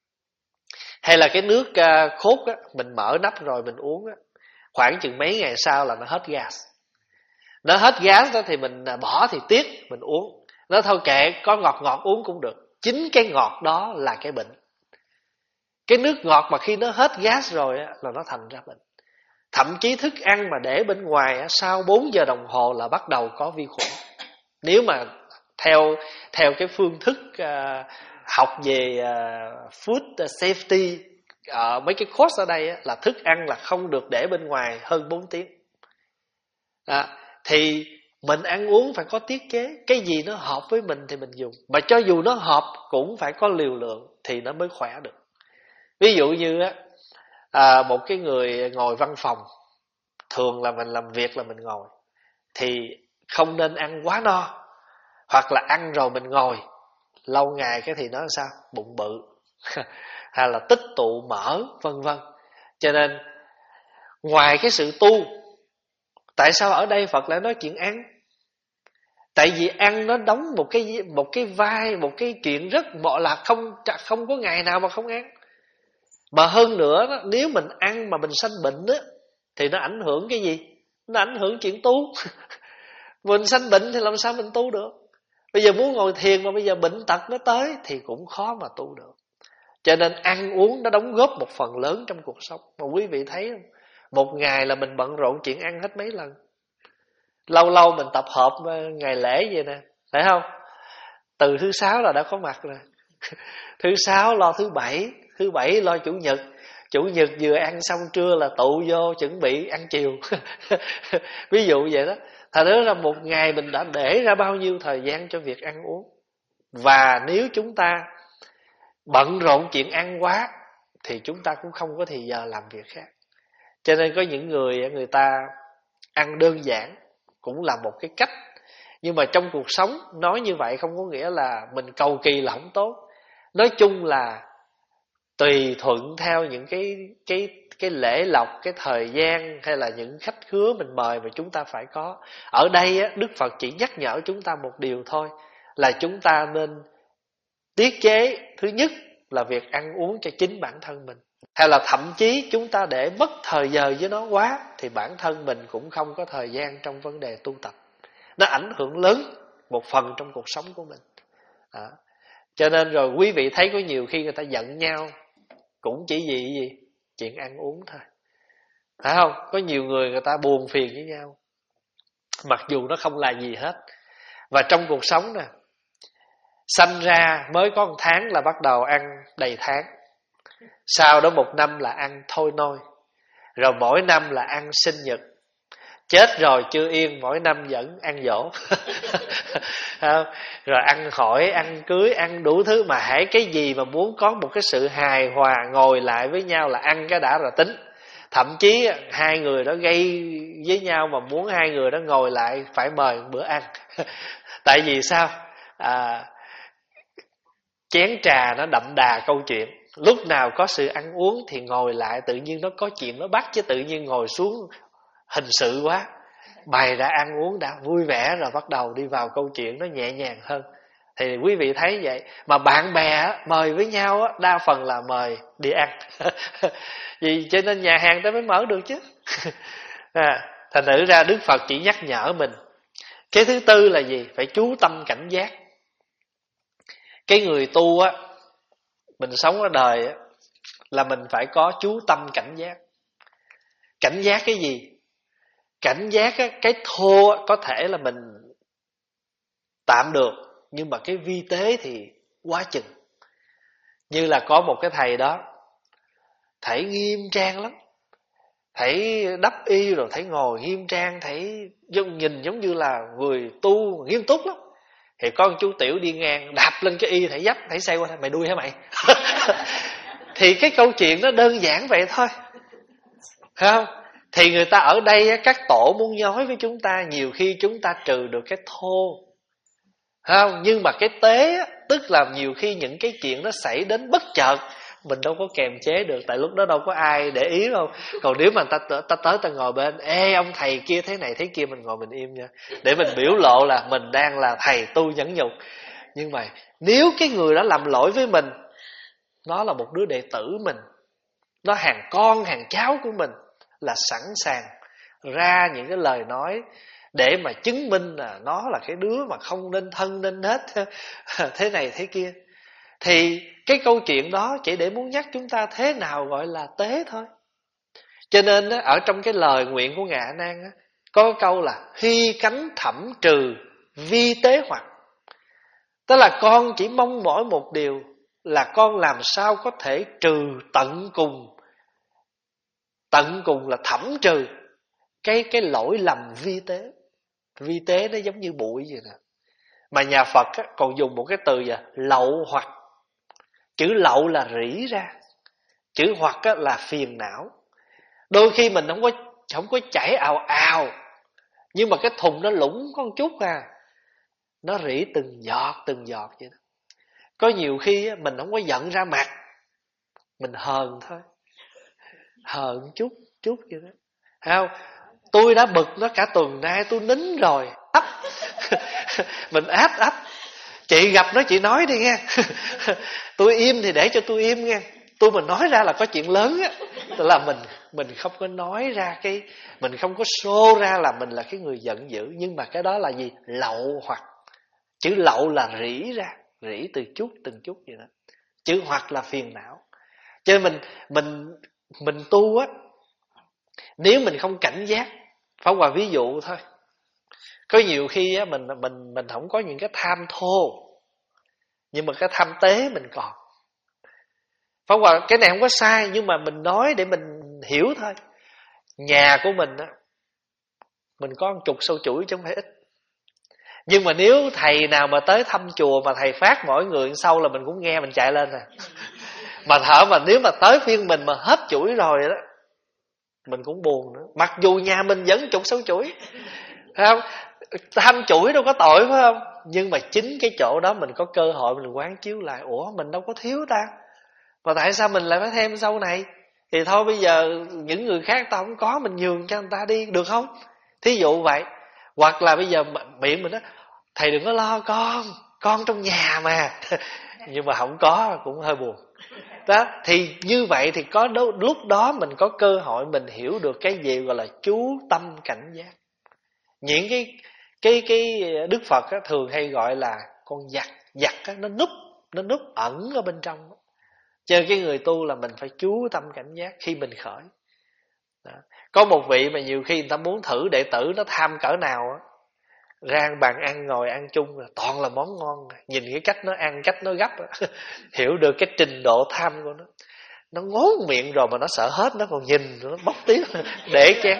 Hay là cái nước khốt á, mình mở nắp rồi mình uống á, khoảng chừng mấy ngày sau là nó hết gas. Nó hết gas đó thì mình bỏ thì tiếc, mình uống. Nó thôi kệ, có ngọt ngọt uống cũng được. Chính cái ngọt đó là cái bệnh. Cái nước ngọt mà khi nó hết gas rồi á, là nó thành ra bệnh. Thậm chí thức ăn mà để bên ngoài á, sau bốn giờ đồng hồ là bắt đầu có vi khuẩn. Nếu mà theo theo cái phương thức uh, học về uh, food safety ở mấy cái course ở đây á, là thức ăn là không được để bên ngoài hơn bốn tiếng. À, thì mình ăn uống phải có tiết chế. Cái gì nó hợp với mình thì mình dùng, mà cho dù nó hợp cũng phải có liều lượng thì nó mới khỏe được. Ví dụ như á, à, một cái người ngồi văn phòng, thường là mình làm việc là mình ngồi, thì không nên ăn quá no, hoặc là ăn rồi mình ngồi lâu ngày cái thì nó làm sao? Bụng bự hay là tích tụ mỡ vân vân. Cho nên ngoài cái sự tu, tại sao ở đây Phật lại nói chuyện ăn? Tại vì ăn nó đóng một cái một cái vai, một cái chuyện rất mọi là không không có ngày nào mà không ăn. Mà hơn nữa đó, nếu mình ăn mà mình sanh bệnh á, thì nó ảnh hưởng cái gì? Nó ảnh hưởng chuyện tu. Mình sanh bệnh thì làm sao mình tu được? Bây giờ muốn ngồi thiền mà bây giờ bệnh tật nó tới thì cũng khó mà tu được. Cho nên ăn uống nó đóng góp một phần lớn trong cuộc sống. Mà quý vị thấy không? Một ngày là mình bận rộn chuyện ăn hết mấy lần. Lâu lâu mình tập hợp ngày lễ vậy nè, phải không? Từ thứ sáu là đã có mặt rồi. Thứ sáu lo thứ bảy, thứ bảy lo chủ nhật, chủ nhật vừa ăn xong trưa là tụ vô chuẩn bị ăn chiều. Ví dụ vậy đó. Thật ra một ngày mình đã để ra bao nhiêu thời gian cho việc ăn uống. Và nếu chúng ta bận rộn chuyện ăn quá thì chúng ta cũng không có thì giờ làm việc khác. Cho nên có những người người ta ăn đơn giản cũng là một cái cách. Nhưng mà trong cuộc sống nói như vậy không có nghĩa là mình cầu kỳ là không tốt. Nói chung là tùy thuận theo những cái cái cái lễ lộc, cái thời gian hay là những khách khứa mình mời mà chúng ta phải có. Ở đây á, Đức Phật chỉ nhắc nhở chúng ta một điều thôi, là chúng ta nên tiết chế. Thứ nhất là việc ăn uống cho chính bản thân mình, hay là thậm chí chúng ta để mất thời giờ với nó quá thì bản thân mình cũng không có thời gian trong vấn đề tu tập. Nó ảnh hưởng lớn một phần trong cuộc sống của mình. À, cho nên rồi quý vị thấy có nhiều khi người ta giận nhau cũng chỉ vì gì? Chuyện ăn uống thôi. Phải không? Có nhiều người người ta buồn phiền với nhau mặc dù nó không là gì hết. Và trong cuộc sống nè, sanh ra mới có một tháng là bắt đầu ăn đầy tháng. Sau đó một năm là ăn thôi nôi. Rồi mỗi năm là ăn sinh nhật. Chết rồi chưa yên, mỗi năm vẫn ăn giỗ. Rồi ăn hỏi, ăn cưới, ăn đủ thứ. Mà hãy cái gì mà muốn có một cái sự hài hòa, ngồi lại với nhau là ăn cái đã rồi tính. Thậm chí hai người đó gây với nhau mà muốn hai người đó ngồi lại phải mời một bữa ăn. Tại vì sao? À, chén trà nó đậm đà câu chuyện. Lúc nào có sự ăn uống thì ngồi lại tự nhiên nó có chuyện nó bắt. Chứ tự nhiên ngồi xuống hình sự quá, bày ra ăn uống đã vui vẻ rồi bắt đầu đi vào câu chuyện nó nhẹ nhàng hơn. Thì quý vị thấy vậy. Mà bạn bè á, mời với nhau á, đa phần là mời đi ăn. Vì cho nên nhà hàng ta mới mở được chứ. À, thành thử ra Đức Phật chỉ nhắc nhở mình. Cái thứ tư là gì? Phải chú tâm cảnh giác. Cái người tu á, mình sống ở đời á, là mình phải có chú tâm cảnh giác. Cảnh giác cái gì? Cảnh giác á, cái thô á, có thể là mình tạm được, nhưng mà cái vi tế thì quá chừng. Như là có một cái thầy đó, thầy nghiêm trang lắm. Thầy đắp y rồi thầy ngồi nghiêm trang, thầy nhìn giống như là người tu nghiêm túc lắm. Thì có một chú tiểu đi ngang, đạp lên cái y thầy dấp, thầy say qua, mày đuôi hả mày? Thì cái câu chuyện nó đơn giản vậy thôi, phải không? Thì người ta ở đây, các tổ muốn nói với chúng ta, nhiều khi chúng ta trừ được cái thô, không? Nhưng mà cái tế, tức là nhiều khi những cái chuyện nó xảy đến bất chợt, mình đâu có kềm chế được, tại lúc đó đâu có ai để ý đâu. Còn nếu mà ta, ta tới ta ngồi bên, ê ông thầy kia thế này thế kia, mình ngồi mình im nha, để mình biểu lộ là mình đang là thầy tu nhẫn nhục. Nhưng mà nếu cái người đó làm lỗi với mình, nó là một đứa đệ tử mình, nó hàng con hàng cháu của mình, là sẵn sàng ra những cái lời nói để mà chứng minh là nó là cái đứa mà không nên thân nên hết thế này thế kia. Thì cái câu chuyện đó chỉ để muốn nhắc chúng ta thế nào gọi là tế thôi. Cho nên ở trong cái lời nguyện của Ngài A Nan có câu là hy cánh thẩm trừ vi tế hoặc. Tức là con chỉ mong mỏi một điều là con làm sao có thể trừ tận cùng. Tận cùng là thẩm trừ cái, cái lỗi lầm vi tế. Vi tế nó giống như bụi vậy nè. Mà nhà Phật á, còn dùng một cái từ là lậu hoặc. Chữ lậu là rỉ ra, chữ hoặc á, là phiền não. Đôi khi mình không có không có chảy ào ào, nhưng mà cái thùng nó lũng có một chút à, nó rỉ từng giọt từng giọt vậy đó. Có nhiều khi á, mình không có giận ra mặt, mình hờn thôi, hờn chút chút vậy đó. Thấy không? Tôi đã bực nó cả tuần nay, tôi nín rồi, ấp mình áp ấp. Chị gặp nó chị nói đi nghe. Tôi im thì để cho tôi im nghe. Tôi mà nói ra là có chuyện lớn á, tức là mình mình không có nói ra cái, mình không có show ra là mình là cái người giận dữ, nhưng mà cái đó là gì? Lậu hoặc. Chữ lậu là rỉ ra, rỉ từ chút từng chút vậy đó. Chữ hoặc là phiền não. Cho nên mình mình mình tu á, nếu mình không cảnh giác, Pháp Hòa ví dụ thôi. Có nhiều khi á, mình mình mình không có những cái tham thô, nhưng mà cái tham tế mình còn. Pháp Hòa cái này không có sai, nhưng mà mình nói để mình hiểu thôi. Nhà của mình á, mình có một chục sâu chuỗi chứ không phải ít. Nhưng mà nếu thầy nào mà tới thăm chùa mà thầy phát mỗi người sau là mình cũng nghe, mình chạy lên à. Mà thở mà nếu mà tới phiên mình mà hết chuỗi rồi đó, mình cũng buồn nữa. Mặc dù nhà mình vẫn chục sâu chuỗi, phải không? Tham chuỗi đâu có tội, phải không? Nhưng mà chính cái chỗ đó mình có cơ hội mình quán chiếu lại, ủa mình đâu có thiếu ta, mà tại sao mình lại phải thêm sau này? Thì thôi bây giờ những người khác tao không có, mình nhường cho người ta đi, được không? Thí dụ vậy. Hoặc là bây giờ miệng mình nói thầy đừng có lo con, con trong nhà mà. Nhưng mà không có cũng hơi buồn đó. Thì như vậy thì có đâu, lúc đó mình có cơ hội mình hiểu được cái gì gọi là chú tâm cảnh giác. Những cái cái cái Đức Phật á, thường hay gọi là con giặc. Giặc á, nó núp nó núp ẩn ở bên trong. Cho nên cái người tu là mình phải chú tâm cảnh giác khi mình khởi đó. Có một vị mà nhiều khi người ta muốn thử đệ tử nó tham cỡ nào á, ra bàn ăn ngồi ăn chung là toàn là món ngon, nhìn cái cách nó ăn, cách nó gấp á, hiểu được cái trình độ tham của nó. Nó ngốn miệng rồi mà nó sợ hết, nó còn nhìn nó bóc tiếp để chén.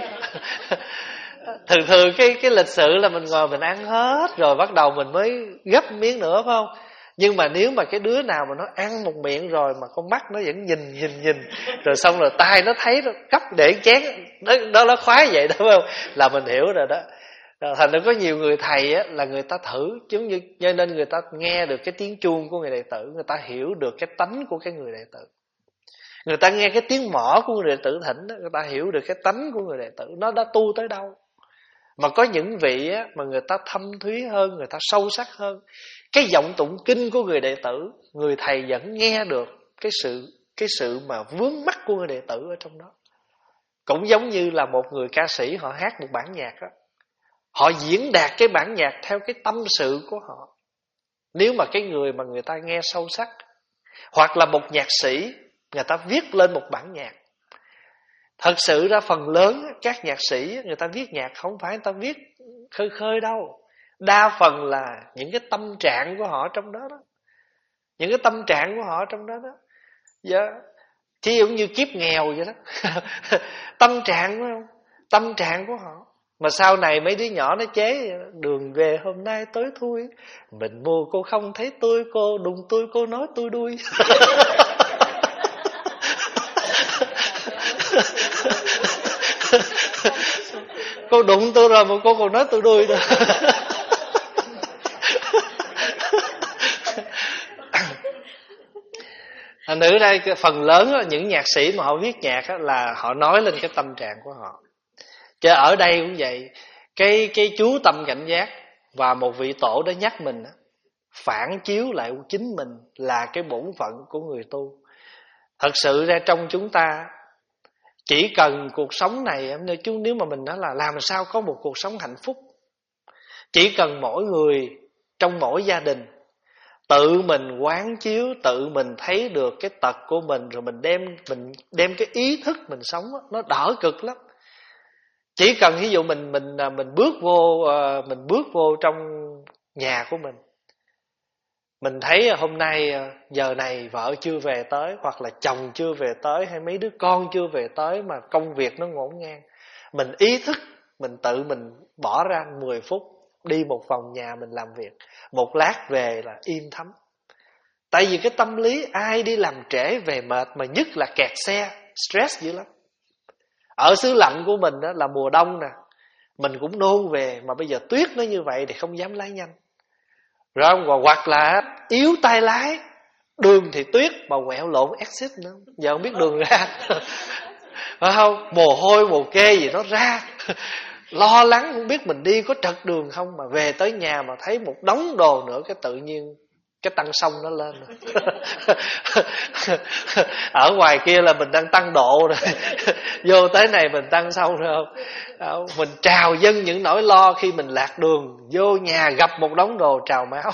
Thường thường cái cái lịch sự là mình ngồi mình ăn hết rồi bắt đầu mình mới gấp miếng nữa, phải không? Nhưng mà nếu mà cái đứa nào mà nó ăn một miệng rồi mà con mắt nó vẫn nhìn nhìn nhìn, rồi xong rồi tai nó thấy nó gấp để chén, đó đó nó khoái vậy đó, phải không? Là mình hiểu rồi đó. Thành ra có nhiều người thầy á, là người ta thử, giống như cho nên người ta nghe được cái tiếng chuông của người đệ tử, người ta hiểu được cái tánh của cái người đệ tử. Người ta nghe cái tiếng mõ của người đệ tử thỉnh đó, người ta hiểu được cái tánh của người đệ tử nó đã tu tới đâu. Mà có những vị á, mà người ta thâm thúy hơn, người ta sâu sắc hơn. Cái giọng tụng kinh của người đệ tử, người thầy vẫn nghe được cái sự cái sự mà vướng mắc của người đệ tử ở trong đó. Cũng giống như là một người ca sĩ họ hát một bản nhạc đó, họ diễn đạt cái bản nhạc theo cái tâm sự của họ. Nếu mà cái người mà người ta nghe sâu sắc, hoặc là một nhạc sĩ người ta viết lên một bản nhạc. Thật sự ra phần lớn các nhạc sĩ người ta viết nhạc không phải người ta viết khơi khơi đâu. Đa phần là những cái tâm trạng của họ trong đó đó. Những cái tâm trạng của họ trong đó đó. Dạ. Chứ giống như kiếp nghèo vậy đó. Tâm trạng phải không? Tâm trạng của họ. Mà sau này mấy đứa nhỏ nó chế đường về hôm nay tối thui, mình mù cô không thấy tôi, cô đụng tôi cô nói tôi đuôi. Cô đụng tôi rồi mà cô còn nói tôi đuôi nữa. Thành thử đây phần lớn đó, những nhạc sĩ mà họ viết nhạc đó, là họ nói lên cái tâm trạng của họ. Chứ ở đây cũng vậy, cái cái chú tâm cảnh giác và một vị tổ đã nhắc mình phản chiếu lại chính mình là cái bổn phận của người tu. Thật sự ra trong chúng ta chỉ cần cuộc sống này, nếu mà mình nói là làm sao có một cuộc sống hạnh phúc, chỉ cần mỗi người trong mỗi gia đình tự mình quán chiếu, tự mình thấy được cái tật của mình, rồi mình đem mình đem cái ý thức mình sống đó, nó đỡ cực lắm. Chỉ cần ví dụ mình mình mình bước vô mình bước vô trong nhà của mình, mình thấy hôm nay giờ này vợ chưa về tới, hoặc là chồng chưa về tới, hay mấy đứa con chưa về tới mà công việc nó ngổn ngang, mình ý thức Mình tự mình bỏ ra mười phút đi một vòng nhà mình làm việc, một lát về là yên thấm. Tại vì cái tâm lý ai đi làm trễ về mệt, mà nhất là kẹt xe, stress dữ lắm. Ở xứ lạnh của mình đó là mùa đông nè, mình cũng nôn về, mà bây giờ tuyết nó như vậy thì không dám lái nhanh. Rồi hoặc là yếu tay lái, đường thì tuyết mà quẹo lộn exit nữa, giờ không biết đường ra. Phải không? Mồ hôi mồ kê gì nó ra. Lo lắng không biết mình đi có trật đường không, mà về tới nhà mà thấy một đống đồ nữa, cái tự nhiên cái tăng sông nó lên. Ở ngoài kia là mình đang tăng độ rồi, vô tới này mình tăng sông rồi không? Mình trào dâng những nỗi lo khi mình lạc đường, vô nhà gặp một đống đồ trào máu.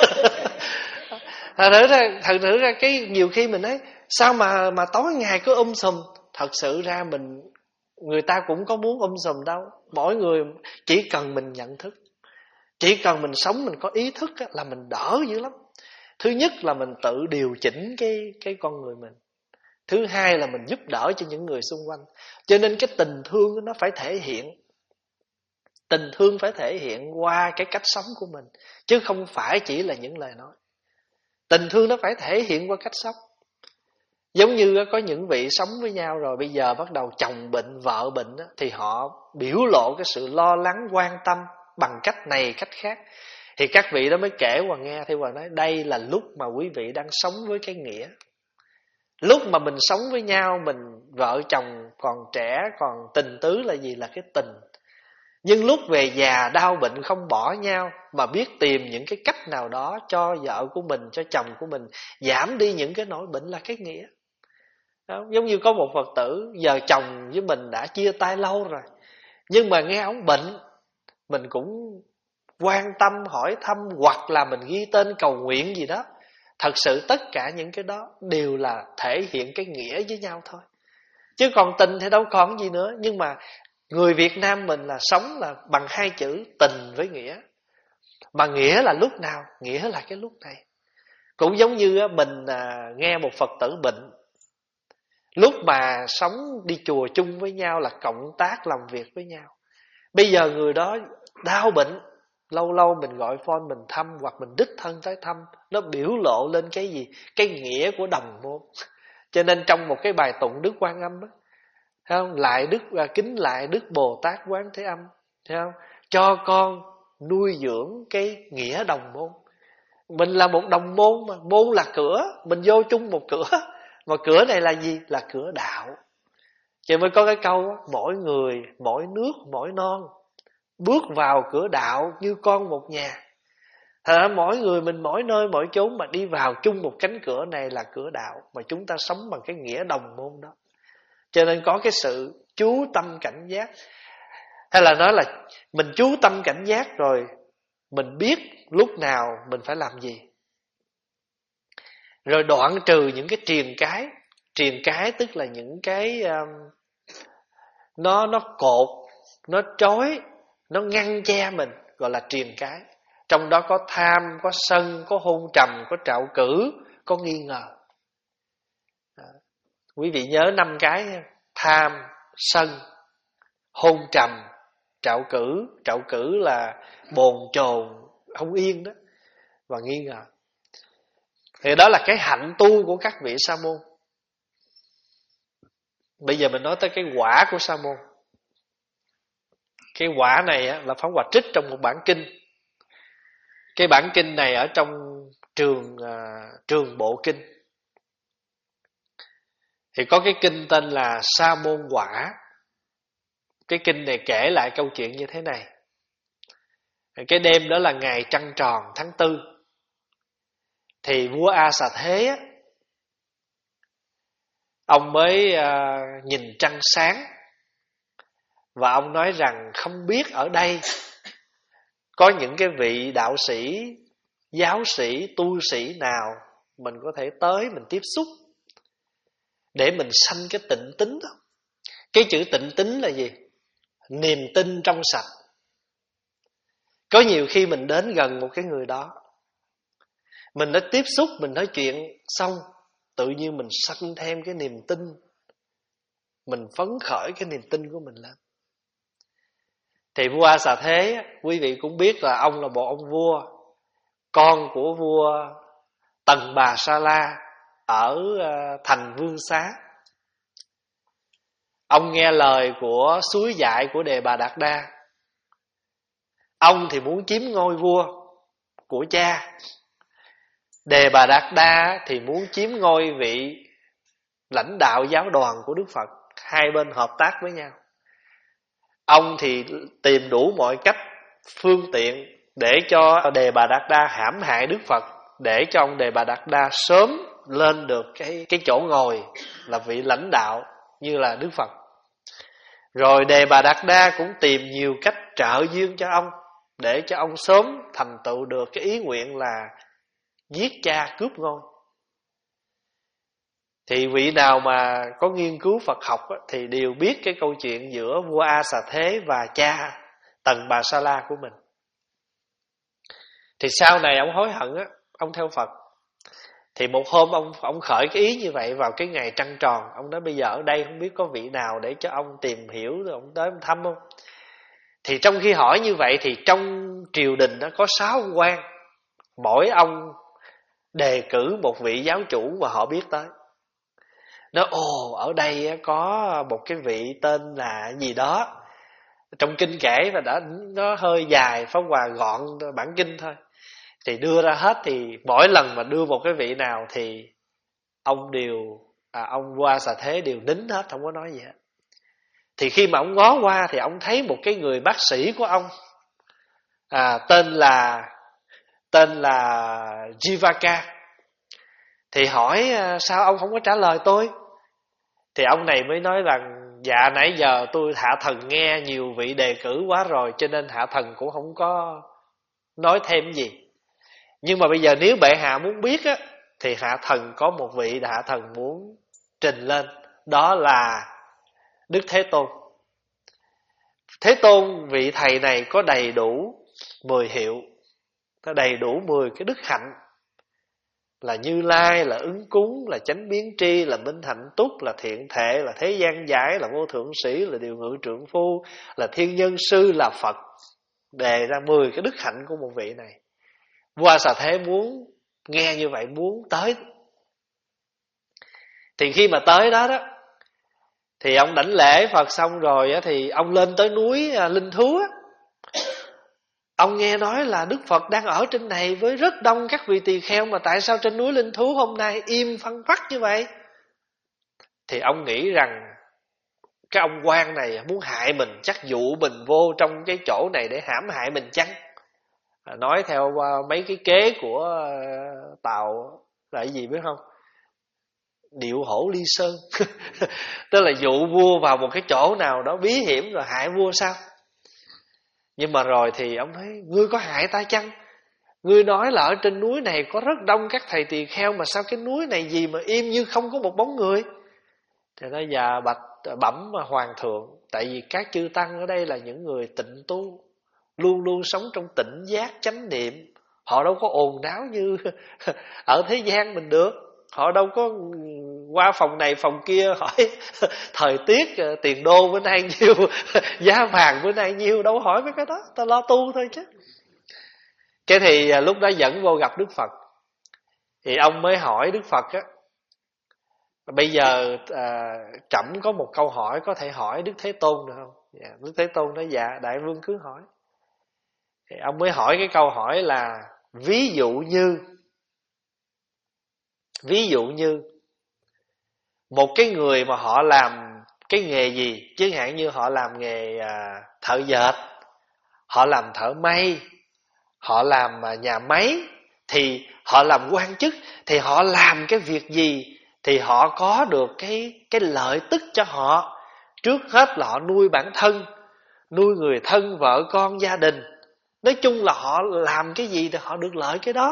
Thật thử ra, thật thử ra cái nhiều khi mình nói sao mà mà tối ngày cứ um sùm. Thật sự ra mình, người ta cũng có muốn um sùm đâu. Mỗi người chỉ cần mình nhận thức, chỉ cần mình sống mình có ý thức á, là mình đỡ dữ lắm. Thứ nhất là mình tự điều chỉnh cái cái con người mình. Thứ hai là mình giúp đỡ cho những người xung quanh. Cho nên cái tình thương nó phải thể hiện. Tình thương phải thể hiện qua cái cách sống của mình, chứ không phải chỉ là những lời nói. Tình thương nó phải thể hiện qua cách sống. Giống như có những vị sống với nhau rồi, bây giờ bắt đầu chồng bệnh, vợ bệnh, thì họ biểu lộ cái sự lo lắng, quan tâm bằng cách này, cách khác. Thì các vị đó mới kể Hoàng nghe, thì Hoàng nói đây là lúc mà quý vị đang sống với cái nghĩa. Lúc mà mình sống với nhau, mình vợ chồng còn trẻ, còn tình tứ là gì? Là cái tình. Nhưng lúc về già đau bệnh không bỏ nhau, mà biết tìm những cái cách nào đó cho vợ của mình, cho chồng của mình giảm đi những cái nỗi bệnh là cái nghĩa. Đó, giống như có một Phật tử, giờ chồng với mình đã chia tay lâu rồi, nhưng mà nghe ông bệnh, mình cũng quan tâm hỏi thăm, hoặc là mình ghi tên cầu nguyện gì đó. Thật sự tất cả những cái đó đều là thể hiện cái nghĩa với nhau thôi, chứ còn tình thì đâu còn gì nữa. Nhưng mà người Việt Nam mình là sống là bằng hai chữ tình với nghĩa. Mà nghĩa là lúc nào? Nghĩa là cái lúc này. Cũng giống như mình nghe một Phật tử bệnh, lúc mà sống đi chùa chung với nhau là cộng tác làm việc với nhau. Bây giờ người đó đau bệnh, lâu lâu mình gọi phone mình thăm, hoặc mình đích thân tới thăm. Nó biểu lộ lên cái gì? Cái nghĩa của đồng môn. Cho nên trong một cái bài tụng Đức Quan Âm đó, thấy không? Lại Đức kính lại Đức Bồ Tát Quán Thế Âm, thấy không? Cho con nuôi dưỡng cái nghĩa đồng môn. Mình là một đồng môn mà, môn là cửa, mình vô chung một cửa. Mà cửa này là gì? Là cửa đạo. Cho mới có cái câu đó, mỗi người, mỗi nước, mỗi non, bước vào cửa đạo như con một nhà. Thật ra mỗi người mình mỗi nơi mỗi chốn mà đi vào chung một cánh cửa này là cửa đạo, mà chúng ta sống bằng cái nghĩa đồng môn đó. Cho nên có cái sự chú tâm cảnh giác. Hay là nói là mình chú tâm cảnh giác rồi, mình biết lúc nào mình phải làm gì. Rồi đoạn trừ những cái triền cái. Triền cái tức là những cái um, Nó nó cột, nó trói, nó ngăn che mình, gọi là triền cái. Trong đó có tham, có sân, có hôn trầm, có trạo cử, có nghi ngờ. Đó. Quý vị nhớ năm cái: tham, sân, hôn trầm, trạo cử. Trạo cử là bồn chồn, không yên đó. Và nghi ngờ. Thì đó là cái hạnh tu của các vị sa môn. Bây giờ mình nói tới cái quả của sa môn. Cái quả này á, là Pháp Hòa trích trong một bản kinh. Cái bản kinh này ở trong trường uh, trường bộ kinh. Thì có cái kinh tên là Sa môn quả. Cái kinh này kể lại câu chuyện như thế này. Cái đêm đó là ngày trăng tròn tháng tư. Thì vua A Xà Thế á, ông mới uh, nhìn trăng sáng, và ông nói rằng không biết ở đây có những cái vị đạo sĩ, giáo sĩ, tu sĩ nào mình có thể tới mình tiếp xúc để mình sanh cái tịnh tín đó. Cái chữ tịnh tín là gì? Niềm tin trong sạch. Có nhiều khi mình đến gần một cái người đó, mình đã tiếp xúc, mình nói chuyện xong, tự nhiên mình sanh thêm cái niềm tin, mình phấn khởi cái niềm tin của mình lên. Thì vua A Xà Thế, quý vị cũng biết là ông là một ông vua, con của vua Tần Bà Sa La ở thành Vương Xá. Ông nghe lời của suối dạy của Đề Bà Đạt Đa. Ông thì muốn chiếm ngôi vua của cha. Đề Bà Đạt Đa thì muốn chiếm ngôi vị lãnh đạo giáo đoàn của Đức Phật. Hai bên hợp tác với nhau. Ông thì tìm đủ mọi cách phương tiện để cho Đề Bà Đạt Đa hãm hại Đức Phật, để cho ông Đề Bà Đạt Đa sớm lên được cái, cái chỗ ngồi là vị lãnh đạo như là Đức Phật. Rồi Đề Bà Đạt Đa cũng tìm nhiều cách trợ duyên cho ông, để cho ông sớm thành tựu được cái ý nguyện là giết cha cướp ngôi. Thì vị nào mà có nghiên cứu Phật học á, thì đều biết cái câu chuyện giữa vua A Xà Thế và cha Tần Bà Sa La của mình. Thì sau này ông hối hận á, ông theo Phật. Thì một hôm ông ông khởi cái ý như vậy vào cái ngày trăng tròn. Ông nói bây giờ ở đây không biết có vị nào để cho ông tìm hiểu rồi ông tới ông thăm không. Thì trong khi hỏi như vậy thì trong triều đình đó có sáu ông quan, mỗi ông đề cử một vị giáo chủ mà họ biết tới. Nói ồ ở đây có một cái vị tên là gì đó, trong kinh kể và đã nó hơi dài, Pháp Hòa gọn bản kinh thôi. Thì đưa ra hết, thì mỗi lần mà đưa một cái vị nào thì ông đều à, ông vua A Xà Thế đều nín hết, không có nói gì hết. Thì khi mà ông ngó qua thì ông thấy một cái người bác sĩ của ông, à, tên là tên là Jivaka. Thì hỏi sao ông không có trả lời tôi. Thì ông này mới nói rằng dạ nãy giờ tôi hạ thần nghe nhiều vị đề cử quá rồi, cho nên hạ thần cũng không có nói thêm gì. Nhưng mà bây giờ nếu bệ hạ muốn biết á, thì hạ thần có một vị hạ thần muốn trình lên, đó là Đức Thế Tôn. Thế Tôn, vị thầy này có đầy đủ mười hiệu, có đầy đủ mười cái đức hạnh, là Như Lai, là ứng cúng, là chánh biến tri, là minh hạnh túc, là thiện thệ, là thế gian giải, là vô thượng sĩ, là điều ngự trượng phu, là thiên nhân sư, là Phật. Đề ra mười cái đức hạnh của một vị này. Vua A Xà Thế muốn nghe như vậy, muốn tới. Thì khi mà tới đó đó, thì ông đảnh lễ Phật xong rồi á, thì ông lên tới núi Linh Thú á. Ông nghe nói là Đức Phật đang ở trên này với rất đông các vị tỳ kheo, mà tại sao trên núi Linh Thú hôm nay im phăng phắc như vậy? Thì ông nghĩ rằng cái ông quan này muốn hại mình, chắc dụ mình vô trong cái chỗ này để hãm hại mình chăng? Nói theo mấy cái kế của Tàu là cái gì biết không? Điệu hổ ly sơn. Tức là dụ vua vào một cái chỗ nào đó bí hiểm rồi hại vua sao? Nhưng mà rồi thì ông nói, ngươi có hại ta chăng? Ngươi nói là ở trên núi này có rất đông các thầy tỳ kheo, mà sao cái núi này gì mà im như không có một bóng người? Thì nói dạ bạch bẩm mà hoàng thượng, tại vì các chư tăng ở đây là những người tịnh tu, luôn luôn sống trong tỉnh giác chánh niệm. Họ đâu có ồn náo như ở thế gian mình được. Họ đâu có qua phòng này phòng kia hỏi thời tiết tiền đô bữa nay nhiêu, giá vàng bữa nay nhiêu, đâu hỏi mấy cái đó, ta lo tu thôi chứ. Cái thì lúc đó dẫn vô gặp Đức Phật. Thì ông mới hỏi Đức Phật á, bây giờ à, trẫm có một câu hỏi có thể hỏi Đức Thế Tôn được không? Dạ, Đức Thế Tôn nói dạ đại vương cứ hỏi. Thì ông mới hỏi cái câu hỏi là ví dụ như Ví dụ như một cái người mà họ làm cái nghề gì, chứ hạn như họ làm nghề à, thợ dệt, họ làm thợ may, họ làm à, nhà máy, thì họ làm quan chức, thì họ làm cái việc gì thì họ có được cái, cái lợi tức cho họ. Trước hết là họ nuôi bản thân, nuôi người thân, vợ con, gia đình. Nói chung là họ làm cái gì thì họ được lợi cái đó.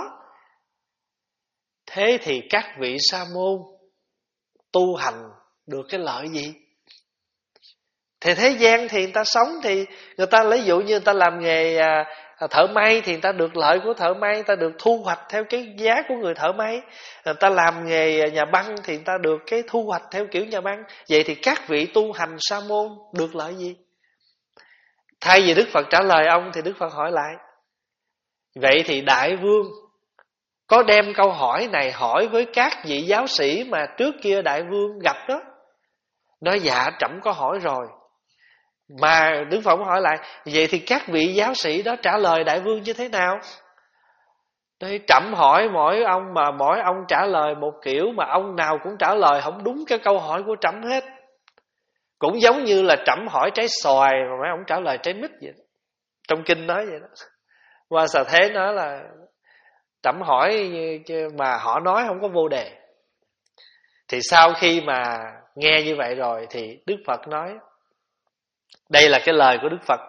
Thế thì các vị sa môn tu hành được cái lợi gì? Thì thế gian thì người ta sống, thì người ta lấy dụ như người ta làm nghề à, thợ may thì người ta được lợi của thợ may, người ta được thu hoạch theo cái giá của người thợ may. Người ta làm nghề nhà băng thì người ta được cái thu hoạch theo kiểu nhà băng. Vậy thì các vị tu hành sa môn được lợi gì? Thay vì Đức Phật trả lời ông thì Đức Phật hỏi lại. Vậy thì Đại Vương có đem câu hỏi này hỏi với các vị giáo sĩ mà trước kia Đại Vương gặp đó? Nói dạ trẫm có hỏi rồi. Mà Đức Phật hỏi lại, vậy thì các vị giáo sĩ đó trả lời Đại Vương như thế nào? Nói trẫm hỏi mỗi ông mà mỗi ông trả lời một kiểu, mà ông nào cũng trả lời không đúng cái câu hỏi của trẫm hết. Cũng giống như là trẫm hỏi trái xoài mà mấy ông trả lời trái mít vậy đó. Trong kinh nói vậy đó. Qua Xà Thế nói là trẫm hỏi mà họ nói không có vô đề. Thì sau khi mà nghe như vậy rồi thì Đức Phật nói, đây là cái lời của Đức Phật.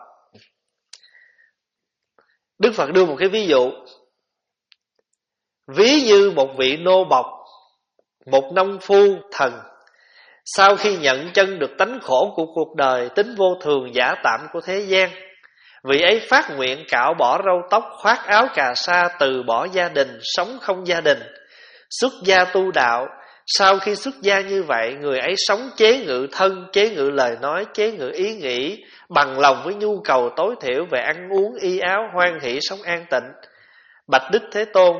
Đức Phật đưa một cái ví dụ. Ví như một vị nô bộc, một nông phu thần, sau khi nhận chân được tánh khổ của cuộc đời, tính vô thường giả tạm của thế gian, vị ấy phát nguyện cạo bỏ râu tóc, khoác áo cà sa, từ bỏ gia đình, sống không gia đình, xuất gia tu đạo. Sau khi xuất gia như vậy, người ấy sống chế ngự thân, chế ngự lời nói, chế ngự ý nghĩ, bằng lòng với nhu cầu tối thiểu về ăn uống, y áo, hoan hỷ sống an tịnh. Bạch Đức Thế Tôn,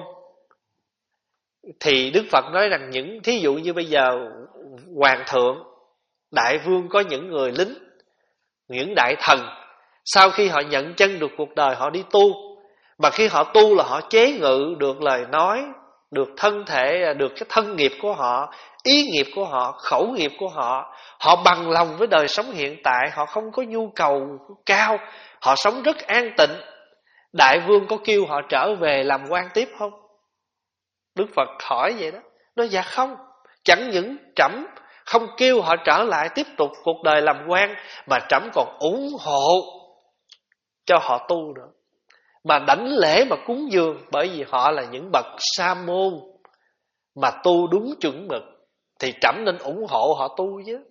thì Đức Phật nói rằng những thí dụ như bây giờ hoàng thượng, đại vương có những người lính, những đại thần, sau khi họ nhận chân được cuộc đời họ đi tu, mà khi họ tu là họ chế ngự được lời nói, được thân thể, được cái thân nghiệp của họ, ý nghiệp của họ, khẩu nghiệp của họ. Họ bằng lòng với đời sống hiện tại, họ không có nhu cầu cao, họ sống rất an tịnh. Đại vương có kêu họ trở về làm quan tiếp không? Đức Phật hỏi vậy đó. Nói dạ không. Chẳng những trẫm không kêu họ trở lại tiếp tục cuộc đời làm quan, mà trẫm còn ủng hộ cho họ tu nữa, mà đảnh lễ mà cúng dường, bởi vì họ là những bậc sa môn mà tu đúng chuẩn mực, thì trẫm nên ủng hộ họ tu chứ.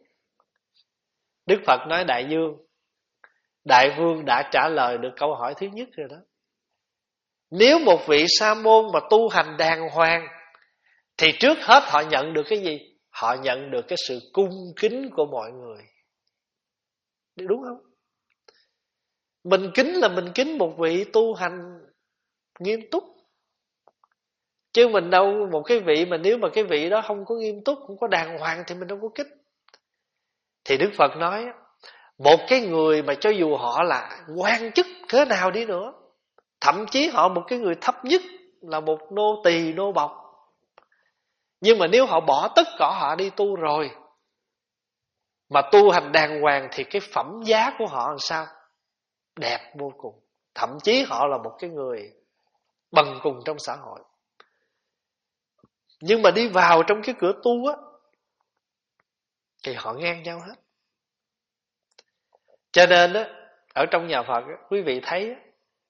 Đức Phật nói đại vương, đại vương đã trả lời được câu hỏi thứ nhất rồi đó. Nếu một vị sa môn mà tu hành đàng hoàng, thì trước hết họ nhận được cái gì? Họ nhận được cái sự cung kính của mọi người. Đúng không? Mình kính là mình kính một vị tu hành nghiêm túc, chứ mình đâu một cái vị mà nếu mà cái vị đó không có nghiêm túc, không có đàng hoàng thì mình đâu có kính. Thì Đức Phật nói, một cái người mà cho dù họ là quan chức cỡ nào đi nữa, thậm chí họ một cái người thấp nhất là một nô tỳ nô bộc, nhưng mà nếu họ bỏ tất cả họ đi tu rồi, mà tu hành đàng hoàng, thì cái phẩm giá của họ làm sao? Đẹp vô cùng. Thậm chí họ là một cái người bần cùng trong xã hội, nhưng mà đi vào trong cái cửa tu á, thì họ ngang nhau hết. Cho nên á, ở trong nhà Phật á, quý vị thấy á,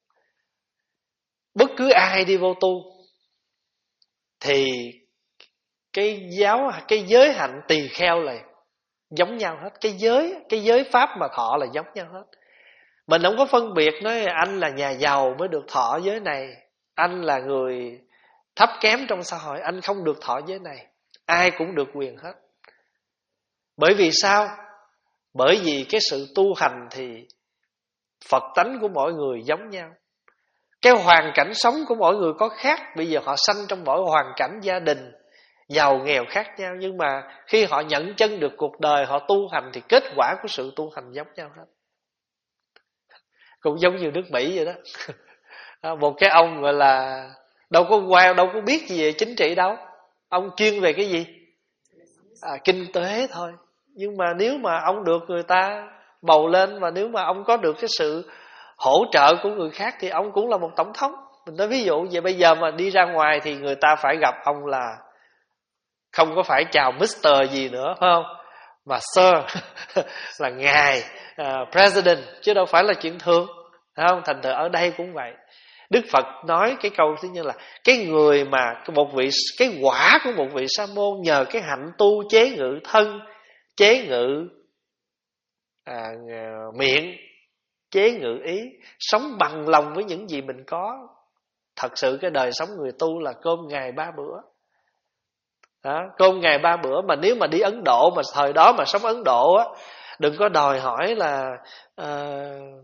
bất cứ ai đi vô tu thì cái giáo, cái giới hạnh tỳ kheo là giống nhau hết. Cái giới, cái giới pháp mà thọ là giống nhau hết. Mình không có phân biệt nói anh là nhà giàu mới được thọ giới này, anh là người thấp kém trong xã hội, anh không được thọ giới này. Ai cũng được quyền hết. Bởi vì sao? Bởi vì cái sự tu hành thì Phật tánh của mỗi người giống nhau. Cái hoàn cảnh sống của mỗi người có khác. Bây giờ họ sanh trong mỗi hoàn cảnh gia đình giàu nghèo khác nhau, nhưng mà khi họ nhận chân được cuộc đời, họ tu hành thì kết quả của sự tu hành giống nhau hết. Cũng giống như nước Mỹ vậy đó. Một cái ông gọi là đâu có qua, đâu có biết gì về chính trị đâu. Ông chuyên về cái gì? À, kinh tế thôi. Nhưng mà nếu mà ông được người ta bầu lên, và nếu mà ông có được cái sự hỗ trợ của người khác, thì ông cũng là một tổng thống. Mình nói ví dụ vậy, bây giờ mà đi ra ngoài thì người ta phải gặp ông là không có phải chào mister gì nữa, phải không? Mà Sir là ngài uh, President, chứ đâu phải là chuyện thường, phải không? Thành thử ở đây cũng vậy. Đức Phật nói cái câu thứ nhất là cái người mà một vị, cái quả của một vị sa môn nhờ cái hạnh tu chế ngự thân, chế ngự à, miệng, chế ngự ý, sống bằng lòng với những gì mình có. Thật sự cái đời sống người tu là cơm ngày ba bữa. Đó, cơm ngày ba bữa. Mà nếu mà đi Ấn Độ, mà thời đó mà sống Ấn Độ á, đừng có đòi hỏi là uh,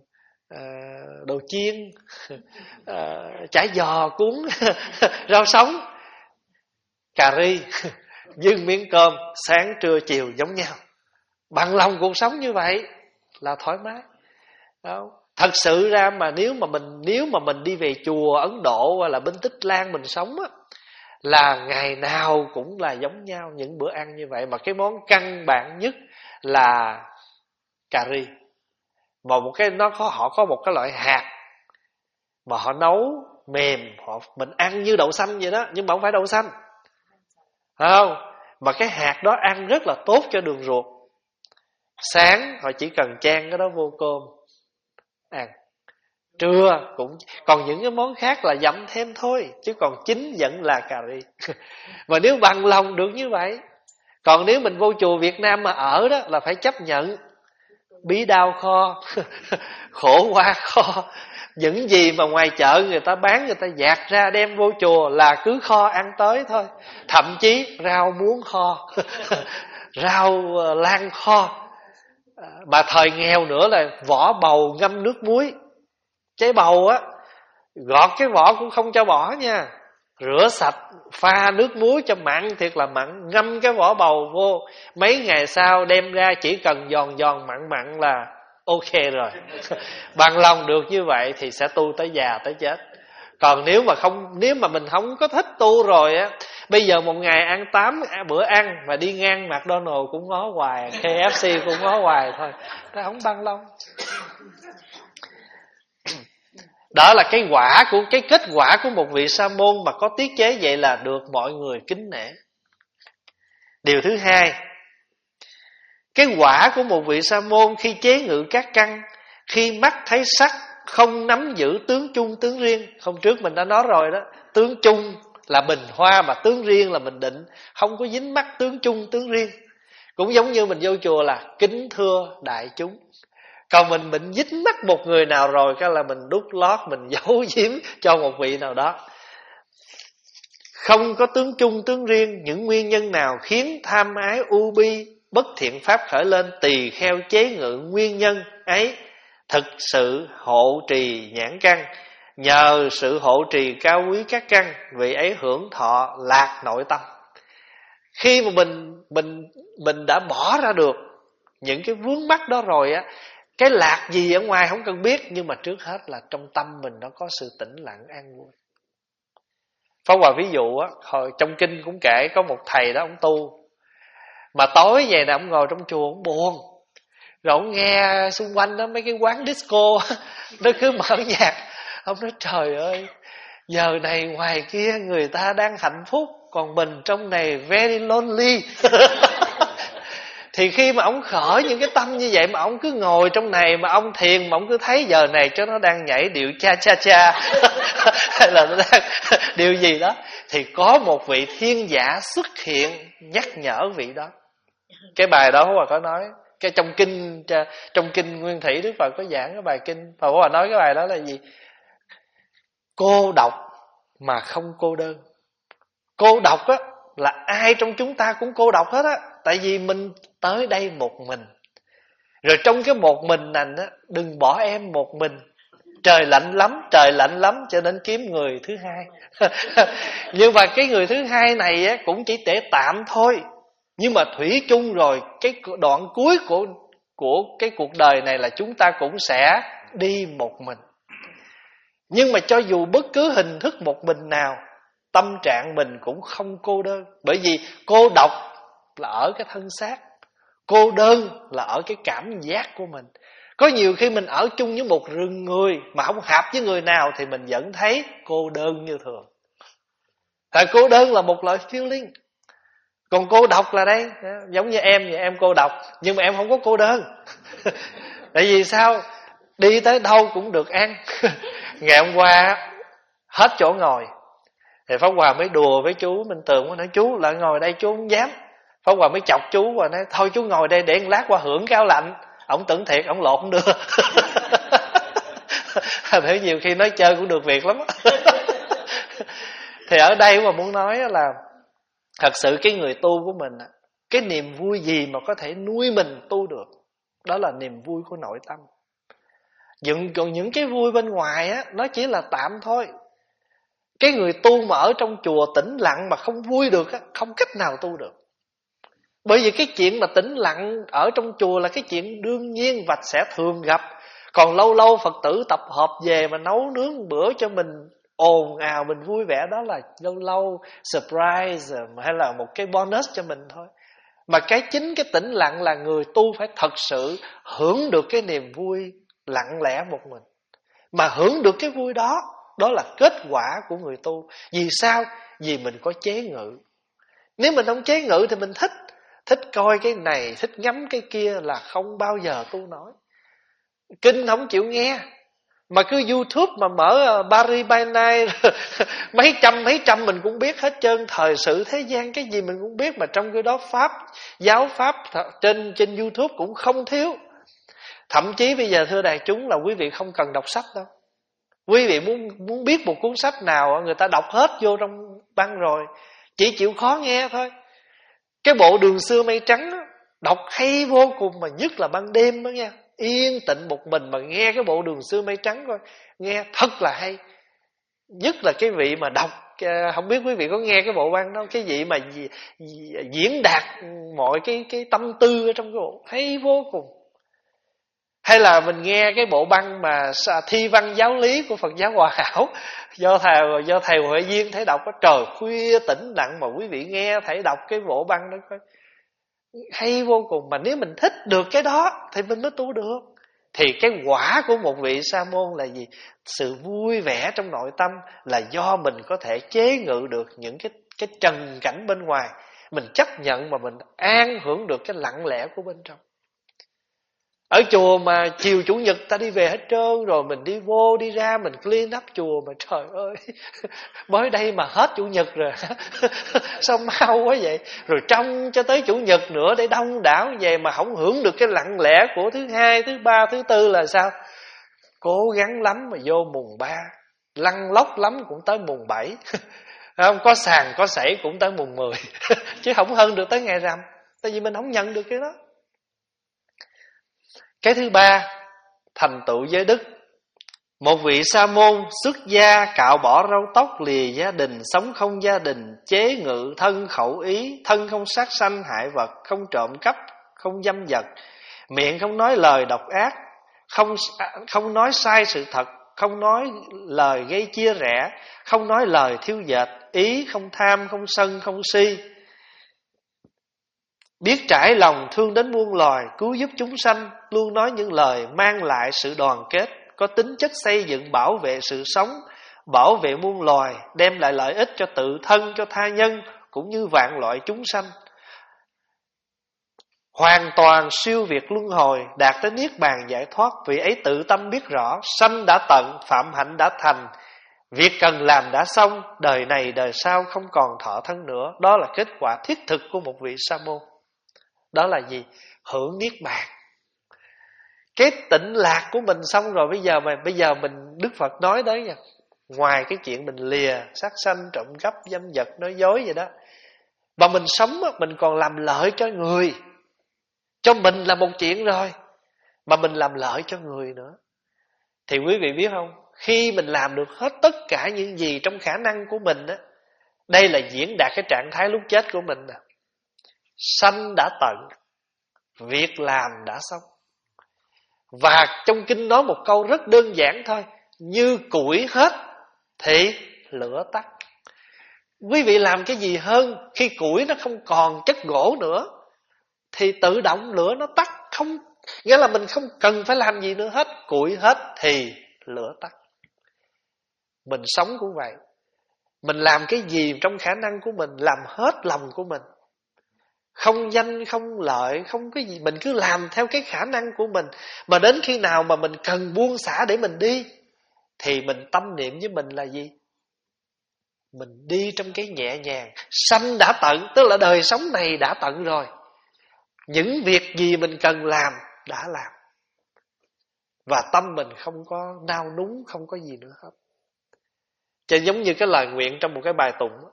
à, đồ chiên, à, chả giò cuốn rau sống, cà ri, dưng miếng cơm, sáng trưa chiều giống nhau. Bằng lòng cuộc sống như vậy là thoải mái. Đó. Thật sự ra mà nếu mà mình nếu mà mình đi về chùa Ấn Độ hay là bên Tích Lan mình sống á, là ngày nào cũng là giống nhau những bữa ăn như vậy, mà cái món căn bản nhất là cà ri. Mà một cái nó có họ có một cái loại hạt mà họ nấu mềm, họ mình ăn như đậu xanh vậy đó, nhưng mà không phải đậu xanh. Phải không? Mà cái hạt đó ăn rất là tốt cho đường ruột. Sáng họ chỉ cần chan cái đó vô cơm ăn. Trưa cũng còn những cái món khác là dặm thêm thôi, chứ còn chính vẫn là cà ri. Và nếu bằng lòng được như vậy. Còn nếu mình vô chùa Việt Nam mà ở đó là phải chấp nhận bí đao kho, khổ qua kho. Những gì mà ngoài chợ người ta bán, người ta dạt ra đem vô chùa là cứ kho ăn tới thôi. Thậm chí rau muống kho, rau lan kho. Mà thời nghèo nữa là vỏ bầu ngâm nước muối. Trái bầu á, gọt cái vỏ cũng không cho bỏ nha, rửa sạch, pha nước muối cho mặn thiệt là mặn, ngâm cái vỏ bầu vô, mấy ngày sau đem ra chỉ cần giòn giòn mặn mặn là ok rồi. Bằng lòng được như vậy thì sẽ tu tới già tới chết. Còn nếu mà không, nếu mà mình không có thích tu rồi á, bây giờ một ngày ăn tám bữa ăn mà đi ngang McDonald's cũng ngó hoài, K F C cũng ngó hoài thôi, ta không bằng lòng. Đó là cái quả của cái kết quả của một vị sa môn mà có tiết chế vậy là được mọi người kính nể. Điều thứ hai, cái quả của một vị sa môn khi chế ngự các căn, khi mắt thấy sắc không nắm giữ tướng chung tướng riêng. Hôm trước mình đã nói rồi đó, tướng chung là bình hoa mà tướng riêng là bình định, không có dính mắc tướng chung tướng riêng. Cũng giống như mình vô chùa là kính thưa đại chúng. Còn mình mình dính mắc một người nào rồi, cái là mình đút lót, mình giấu giếm cho một vị nào đó. Không có tướng chung tướng riêng, những nguyên nhân nào khiến tham ái u bi bất thiện pháp khởi lên, tùy theo chế ngự nguyên nhân ấy thực sự hộ trì nhãn căn. Nhờ sự hộ trì cao quý các căn, vị ấy hưởng thọ lạc nội tâm. Khi mà mình mình mình đã bỏ ra được những cái vướng mắc đó rồi á, cái lạc gì ở ngoài không cần biết, nhưng mà trước hết là trong tâm mình nó có sự tĩnh lặng an vui. Pháp Hòa ví dụ á, hồi trong kinh cũng kể có một thầy đó, ông tu mà tối về nè, ông ngồi trong chùa ông buồn, rồi ông nghe xung quanh đó mấy cái quán disco nó cứ mở nhạc. Ông nói trời ơi, giờ này ngoài kia người ta đang hạnh phúc, còn mình trong này very lonely. Thì khi mà ông khởi những cái tâm như vậy mà ông cứ ngồi trong này mà ông thiền, mà ông cứ thấy giờ này cho nó đang nhảy điệu cha cha cha hay là nó đang điều gì đó, thì có một vị thiên giả xuất hiện nhắc nhở vị đó. Cái bài đó Hòa có nói, cái trong kinh trong kinh Nguyên Thủy Đức Phật có giảng cái bài kinh, và Hòa nói cái bài đó là gì? Cô độc mà không cô đơn. Cô độc á là ai trong chúng ta cũng cô độc hết á, tại vì mình tới đây một mình. Rồi trong cái một mình này á, đừng bỏ em một mình. Trời lạnh lắm, trời lạnh lắm, cho nên kiếm người thứ hai. Nhưng mà cái người thứ hai này á cũng chỉ để tạm thôi. Nhưng mà thủy chung rồi, cái đoạn cuối của của cái cuộc đời này là chúng ta cũng sẽ đi một mình. Nhưng mà cho dù bất cứ hình thức một mình nào, tâm trạng mình cũng không cô đơn. Bởi vì cô độc là ở cái thân xác, cô đơn là ở cái cảm giác của mình. Có nhiều khi mình ở chung với một rừng người mà không hợp với người nào thì mình vẫn thấy cô đơn như thường. Tại cô đơn là một loại feeling. Còn cô độc là đây, giống như em vậy, em cô độc nhưng mà em không có cô đơn. Tại vì sao? Đi tới đâu cũng được ăn. Ngày hôm qua hết chỗ ngồi thì Pháp Hòa mới đùa với chú Minh Tường, nói chú lại ngồi đây chú không dám. Pháp Hòa mới chọc chú và nói thôi chú ngồi đây để một lát qua hưởng cái áo lạnh. Ổng tưởng thiệt, ổng lột không đưa. Thế nhiều khi nói chơi cũng được việc lắm. Thì ở đây mà muốn nói là thật sự cái người tu của mình, cái niềm vui gì mà có thể nuôi mình tu được, đó là niềm vui của nội tâm. những, còn những cái vui bên ngoài á, nó chỉ là tạm thôi. Cái người tu mà ở trong chùa tĩnh lặng mà không vui được á, không cách nào tu được. Bởi vì cái chuyện mà tĩnh lặng ở trong chùa là cái chuyện đương nhiên và sẽ thường gặp. Còn lâu lâu Phật tử tập hợp về mà nấu nướng bữa cho mình ồn ào, mình vui vẻ, đó là lâu lâu surprise hay là một cái bonus cho mình thôi. Mà cái chính cái tĩnh lặng là người tu phải thật sự hưởng được cái niềm vui lặng lẽ một mình. Mà hưởng được cái vui đó, đó là kết quả của người tu. Vì sao? Vì mình có chế ngự. Nếu mình không chế ngự thì mình thích Thích coi cái này, thích ngắm cái kia là không bao giờ tu nổi. Kinh không chịu nghe, mà cứ YouTube mà mở Paris by Night mấy trăm mấy trăm mình cũng biết hết trơn. Thời sự thế gian cái gì mình cũng biết. Mà trong cái đó Pháp, giáo Pháp trên, trên YouTube cũng không thiếu. Thậm chí bây giờ thưa đại chúng là quý vị không cần đọc sách đâu. Quý vị muốn, muốn biết một cuốn sách nào, người ta đọc hết vô trong băng rồi, chỉ chịu khó nghe thôi. Cái bộ Đường Xưa Mây Trắng đó, đọc hay vô cùng, mà nhất là ban đêm đó nha. Yên tĩnh một mình mà nghe cái bộ Đường Xưa Mây Trắng coi, nghe thật là hay. Nhất là cái vị mà đọc, không biết quý vị có nghe cái bộ băng đó, cái vị mà diễn đạt mọi cái, cái tâm tư ở trong cái bộ, hay vô cùng. Hay là mình nghe cái bộ băng mà thi văn giáo lý của Phật giáo Hòa Hảo, do thầy do thầy Huệ Duyên thầy đọc, có trời khuya tĩnh lặng mà quý vị nghe thầy đọc cái bộ băng đó coi, hay vô cùng. Mà nếu mình thích được cái đó thì mình mới tu được. Thì cái quả của một vị sa môn là gì? Sự vui vẻ trong nội tâm là do mình có thể chế ngự được những cái, cái trần cảnh bên ngoài. Mình chấp nhận mà mình an hưởng được cái lặng lẽ của bên trong. Ở chùa mà chiều Chủ nhật ta đi về hết trơn rồi, mình đi vô đi ra mình clean up chùa mà trời ơi, mới đây mà hết Chủ nhật rồi. Sao mau quá vậy? Rồi trong cho tới Chủ nhật nữa để đông đảo về mà không hưởng được cái lặng lẽ của thứ hai, thứ ba, thứ tư là sao? Cố gắng lắm mà vô mùng ba, lăn lóc lắm cũng tới mùng bảy. Không có sàn có sảy cũng tới mùng mười. Chứ không hơn được tới ngày rằm. Tại vì mình không nhận được cái đó. Cái thứ ba, thành tựu giới đức. Một vị sa môn xuất gia cạo bỏ râu tóc, lìa gia đình, sống không gia đình, chế ngự thân khẩu ý, thân không sát sanh hại vật, không trộm cắp, không dâm dật, miệng không nói lời độc ác, không không nói sai sự thật, không nói lời gây chia rẽ, không nói lời thiêu dệt, ý không tham, không sân, không si. Biết trải lòng thương đến muôn loài, cứu giúp chúng sanh, luôn nói những lời mang lại sự đoàn kết, có tính chất xây dựng bảo vệ sự sống, bảo vệ muôn loài, đem lại lợi ích cho tự thân, cho tha nhân, cũng như vạn loại chúng sanh. Hoàn toàn siêu việt luân hồi, đạt tới niết bàn giải thoát. Vì ấy tự tâm biết rõ, sanh đã tận, phạm hạnh đã thành, việc cần làm đã xong, đời này đời sau không còn thọ thân nữa. Đó là kết quả thiết thực của một vị sa môn. Đó là gì? Hưởng niết bàn. Cái tịnh lạc của mình xong rồi, bây giờ mà bây giờ mình Đức Phật nói đấy nha, ngoài cái chuyện mình lìa sát sanh, trộm cắp, dâm dật, nói dối vậy đó, mà mình sống mình còn làm lợi cho người. Cho mình là một chuyện rồi, mà mình làm lợi cho người nữa. Thì quý vị biết không, khi mình làm được hết tất cả những gì trong khả năng của mình á, đây là diễn đạt cái trạng thái lúc chết của mình nè. Sanh đã tận, việc làm đã xong. Và trong kinh nói một câu rất đơn giản thôi, như củi hết thì lửa tắt. Quý vị làm cái gì hơn? Khi củi nó không còn chất gỗ nữa thì tự động lửa nó tắt. Không, nghĩa là mình không cần phải làm gì nữa hết. Củi hết thì lửa tắt. Mình sống cũng vậy. Mình làm cái gì trong khả năng của mình, làm hết lòng của mình, không danh không lợi, không cái gì, mình cứ làm theo cái khả năng của mình. Mà đến khi nào mà mình cần buông xả để mình đi, thì mình tâm niệm với mình là gì? Mình đi trong cái nhẹ nhàng. Sanh đã tận, tức là đời sống này đã tận rồi. Những việc gì mình cần làm đã làm, và tâm mình không có nao núng, không có gì nữa hết. Cho giống như cái lời nguyện trong một cái bài tụng đó.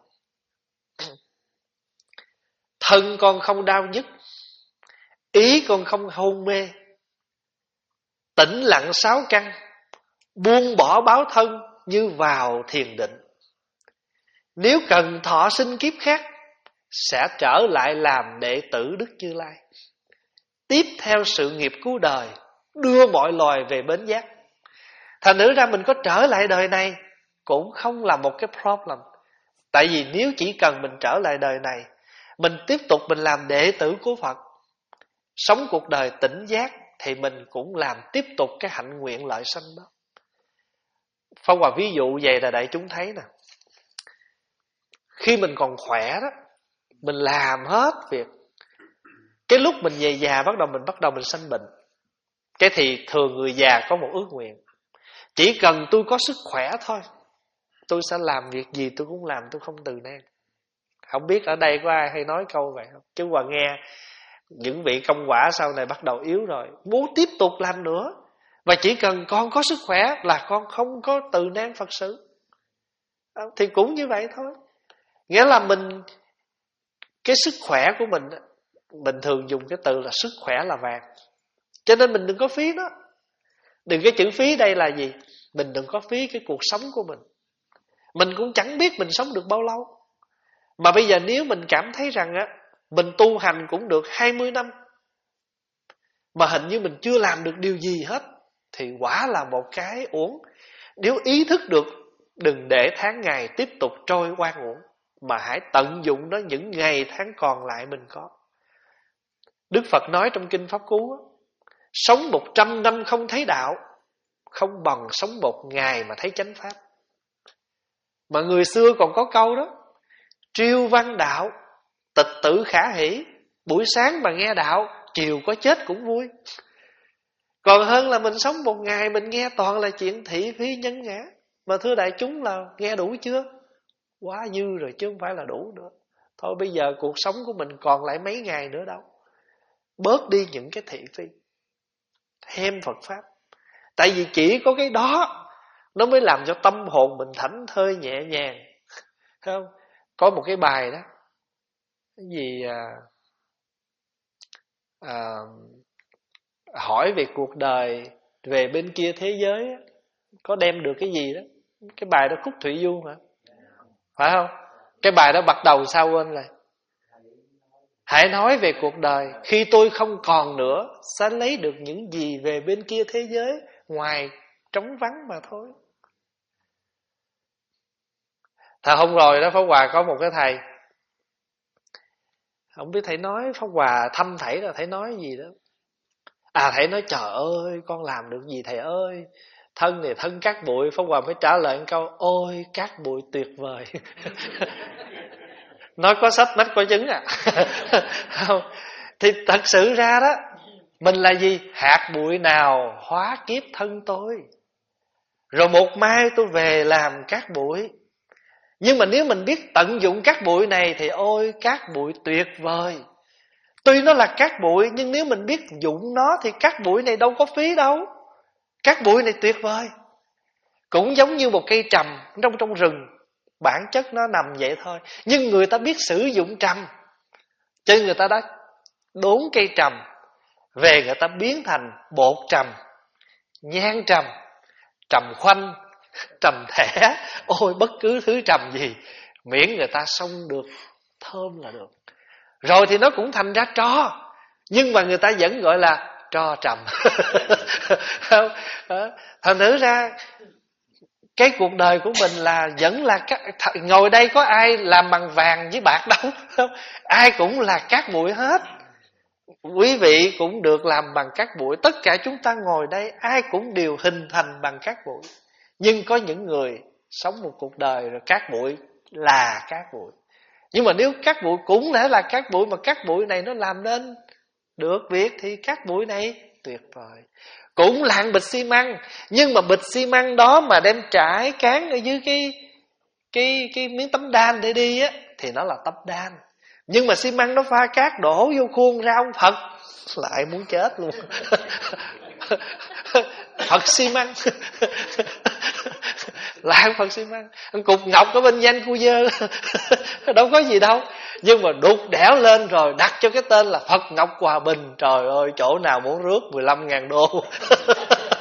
Thân con không đau nhức, ý con không hôn mê, tĩnh lặng sáu căn, buông bỏ báo thân như vào thiền định. Nếu cần thọ sinh kiếp khác, sẽ trở lại làm đệ tử Đức Như Lai, tiếp theo sự nghiệp cứu đời, đưa mọi loài về bến giác. Thành thử ra mình có trở lại đời này cũng không là một cái problem. Tại vì nếu chỉ cần mình trở lại đời này, mình tiếp tục mình làm đệ tử của Phật, sống cuộc đời tỉnh giác, thì mình cũng làm tiếp tục cái hạnh nguyện lợi sanh đó. Pháp Hòa ví dụ vậy là đại chúng thấy nè. Khi mình còn khỏe đó, mình làm hết việc. Cái lúc mình về già bắt đầu mình bắt đầu mình sanh bệnh. Cái thì thường người già có một ước nguyện, chỉ cần tôi có sức khỏe thôi, tôi sẽ làm việc gì tôi cũng làm, tôi không từ nan. Không biết ở đây có ai hay nói câu vậy không? Chứ Hòa nghe những vị công quả sau này bắt đầu yếu rồi, muốn tiếp tục làm nữa. Và chỉ cần con có sức khỏe là con không có từ nan Phật sự. Thì cũng như vậy thôi. Nghĩa là mình, cái sức khỏe của mình, mình thường dùng cái từ là sức khỏe là vàng. Cho nên mình đừng có phí nó. Đừng, cái chữ phí đây là gì? Mình đừng có phí cái cuộc sống của mình. Mình cũng chẳng biết mình sống được bao lâu. Mà bây giờ nếu mình cảm thấy rằng á, mình tu hành cũng được hai mươi năm, mà hình như mình chưa làm được điều gì hết, thì quả là một cái uổng. Nếu ý thức được, đừng để tháng ngày tiếp tục trôi oan uổng, mà hãy tận dụng nó những ngày tháng còn lại mình có. Đức Phật nói trong Kinh Pháp Cú, sống một trăm năm không thấy đạo, không bằng sống một ngày mà thấy chánh pháp. Mà người xưa còn có câu đó, triêu văn đạo, tịch tử khả hỷ. Buổi sáng mà nghe đạo, chiều có chết cũng vui. Còn hơn là mình sống một ngày mình nghe toàn là chuyện thị phi nhân ngã. Mà thưa đại chúng là nghe đủ chưa? Quá dư rồi chứ không phải là đủ nữa. Thôi bây giờ cuộc sống của mình còn lại mấy ngày nữa đâu. Bớt đi những cái thị phi, thêm Phật Pháp. Tại vì chỉ có cái đó nó mới làm cho tâm hồn mình thảnh thơi nhẹ nhàng. Thấy không? Có một cái bài đó, cái gì à, à, hỏi về cuộc đời, về bên kia thế giới có đem được cái gì đó. Cái bài đó Khúc Thụy Du hả? Phải không? Cái bài đó bắt đầu sao quên rồi. Hãy nói về cuộc đời, khi tôi không còn nữa, sẽ lấy được những gì về bên kia thế giới ngoài trống vắng mà thôi. Thà hôm rồi đó, Pháp Hòa có một cái thầy, không biết thầy nói, Pháp Hòa thăm thầy là thầy nói gì đó. À, thầy nói trời ơi, con làm được gì thầy ơi, thân thì thân cát bụi. Pháp Hòa mới trả lời một câu, ôi cát bụi tuyệt vời. Nói có sách nách có chứng à. Không. Thì thật sự ra đó, mình là gì? Hạt bụi nào hóa kiếp thân tôi, rồi một mai tôi về làm cát bụi. Nhưng mà nếu mình biết tận dụng cát bụi này thì ôi cát bụi tuyệt vời. Tuy nó là cát bụi, nhưng nếu mình biết dụng nó thì cát bụi này đâu có phí đâu. Cát bụi này tuyệt vời. Cũng giống như một cây trầm trong trong rừng, bản chất nó nằm vậy thôi. Nhưng người ta biết sử dụng trầm, cho nên người ta đã đốn cây trầm về, người ta biến thành bột trầm, nhang trầm, trầm khoanh, trầm thẻ. Ôi bất cứ thứ trầm gì, miễn người ta xông được thơm là được. Rồi thì nó cũng thành ra tro, nhưng mà người ta vẫn gọi là tro trầm. Thành thử ra cái cuộc đời của mình là vẫn là các, ngồi đây có ai làm bằng vàng với bạc đâu. Ai cũng là cát bụi hết. Quý vị cũng được làm bằng cát bụi. Tất cả chúng ta ngồi đây ai cũng đều hình thành bằng cát bụi. Nhưng có những người sống một cuộc đời rồi cát bụi là cát bụi. Nhưng mà nếu cát bụi cũng thể là cát bụi, mà cát bụi này nó làm nên được việc thì cát bụi này tuyệt vời. Cũng lạng bịch xi măng, nhưng mà bịch xi măng đó mà đem trải cán ở dưới cái cái cái miếng tấm đan để đi á thì nó là tấm đan. Nhưng mà xi măng nó pha cát đổ vô khuôn ra ông Phật lại muốn chết luôn. Phật xi măng. Lạng Phật xi măng, cục ngọc ở bên danh khu dơ. Đâu có gì đâu. Nhưng mà đục đẽo lên rồi đặt cho cái tên là Phật Ngọc Hòa Bình. Trời ơi, chỗ nào muốn rước mười lăm ngàn đô.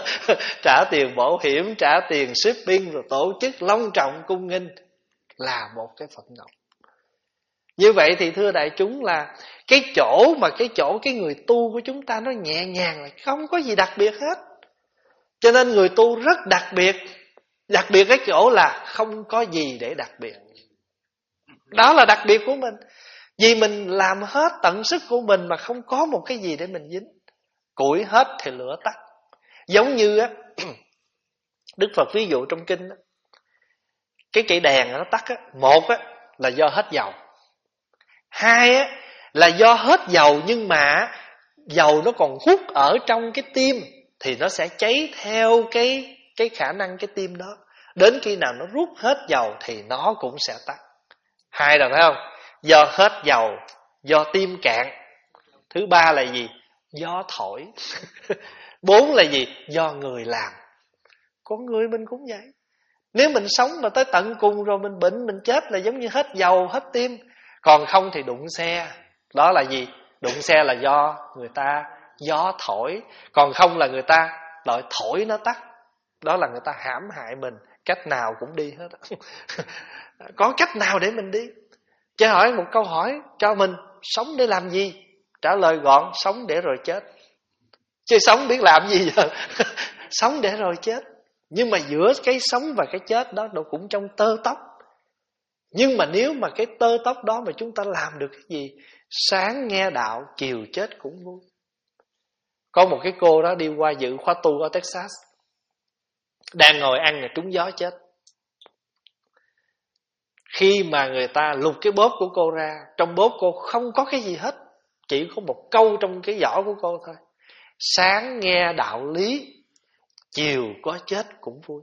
trả tiền bảo hiểm, trả tiền shipping, rồi tổ chức long trọng cung nghinh là một cái phận ngọc. Như vậy thì thưa đại chúng là cái chỗ mà cái chỗ cái người tu của chúng ta nó nhẹ nhàng là không có gì đặc biệt hết. Cho nên người tu rất đặc biệt. Đặc biệt cái chỗ là không có gì để đặc biệt. Đó là đặc biệt của mình. Vì mình làm hết tận sức của mình mà không có một cái gì để mình dính. Củi hết thì lửa tắt. Giống như á, Đức Phật ví dụ trong kinh á, cái cây đèn nó tắt á, một á là do hết dầu, hai á là do hết dầu nhưng mà dầu nó còn hút ở trong cái tim thì nó sẽ cháy theo cái cái khả năng cái tim đó. Đến khi nào nó rút hết dầu thì nó cũng sẽ tắt. Hai là phải không? Do hết dầu, do tim cạn. Thứ ba là gì? Do thổi. Bốn là gì? Do người làm. Con người mình cũng vậy. Nếu mình sống mà tới tận cùng rồi mình bệnh, mình chết là giống như hết dầu, hết tim. Còn không thì đụng xe. Đó là gì? Đụng xe là do người ta gió thổi. Còn không là người ta đợi thổi nó tắt. Đó là người ta hãm hại mình. Cách nào cũng đi hết. Có cách nào để mình đi? Cho hỏi một câu hỏi cho mình, sống để làm gì? Trả lời gọn, sống để rồi chết. Chứ sống biết làm gì giờ? Sống để rồi chết. Nhưng mà giữa cái sống và cái chết đó nó cũng trong tơ tóc. Nhưng mà nếu mà cái tơ tóc đó mà chúng ta làm được cái gì? Sáng nghe đạo, chiều chết cũng vui. Có một cái cô đó đi qua dự khóa tu ở Texas, đang ngồi ăn là trúng gió chết. Khi mà người ta lục cái bóp của cô ra, trong bóp cô không có cái gì hết, chỉ có một câu trong cái giỏ của cô thôi: sáng nghe đạo lý, chiều có chết cũng vui.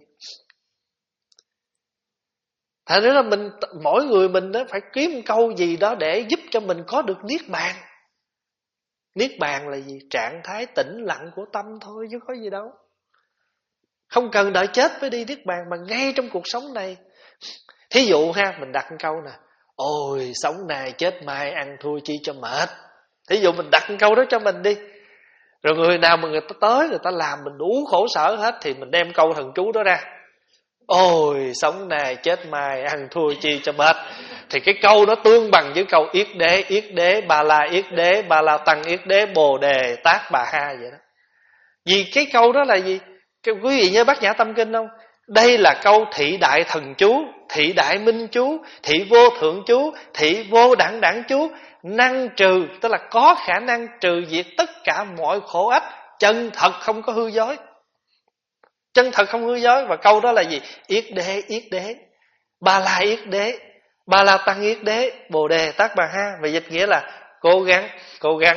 Thật ra là mình, mỗi người mình đó phải kiếm một câu gì đó để giúp cho mình có được niết bàn. Niết bàn là gì? Trạng thái tĩnh lặng của tâm thôi chứ có gì đâu. Không cần đợi chết mới đi niết bàn, mà ngay trong cuộc sống này. Thí dụ ha, mình đặt một câu nè: ôi sống này chết mai, ăn thua chi cho mệt. Thí dụ mình đặt một câu đó cho mình đi. Rồi người nào mà người ta tới, người ta làm mình đủ khổ sở hết, thì mình đem câu thần chú đó ra: ôi sống này chết mai, ăn thua chi cho mệt. Thì cái câu nó tương bằng với câu yết đế, yết đế, ba la yết đế, ba la tăng yết đế, bồ đề, tác bà ha vậy đó. Vì cái câu đó là gì? Cái, quý vị nhớ Bát Nhã Tâm Kinh không? Đây là câu thị đại thần chú, thị đại minh chú, thị vô thượng chú, thị vô đẳng đẳng chú. Năng trừ, tức là có khả năng trừ diệt tất cả mọi khổ ách, chân thật không có hư dối. Chân thật không hư dối. Và câu đó là gì? Yết đế, yết đế, ba la yết đế, ba la tăng yết đế, bồ đề tác bà ha. Và dịch nghĩa là cố gắng, cố gắng.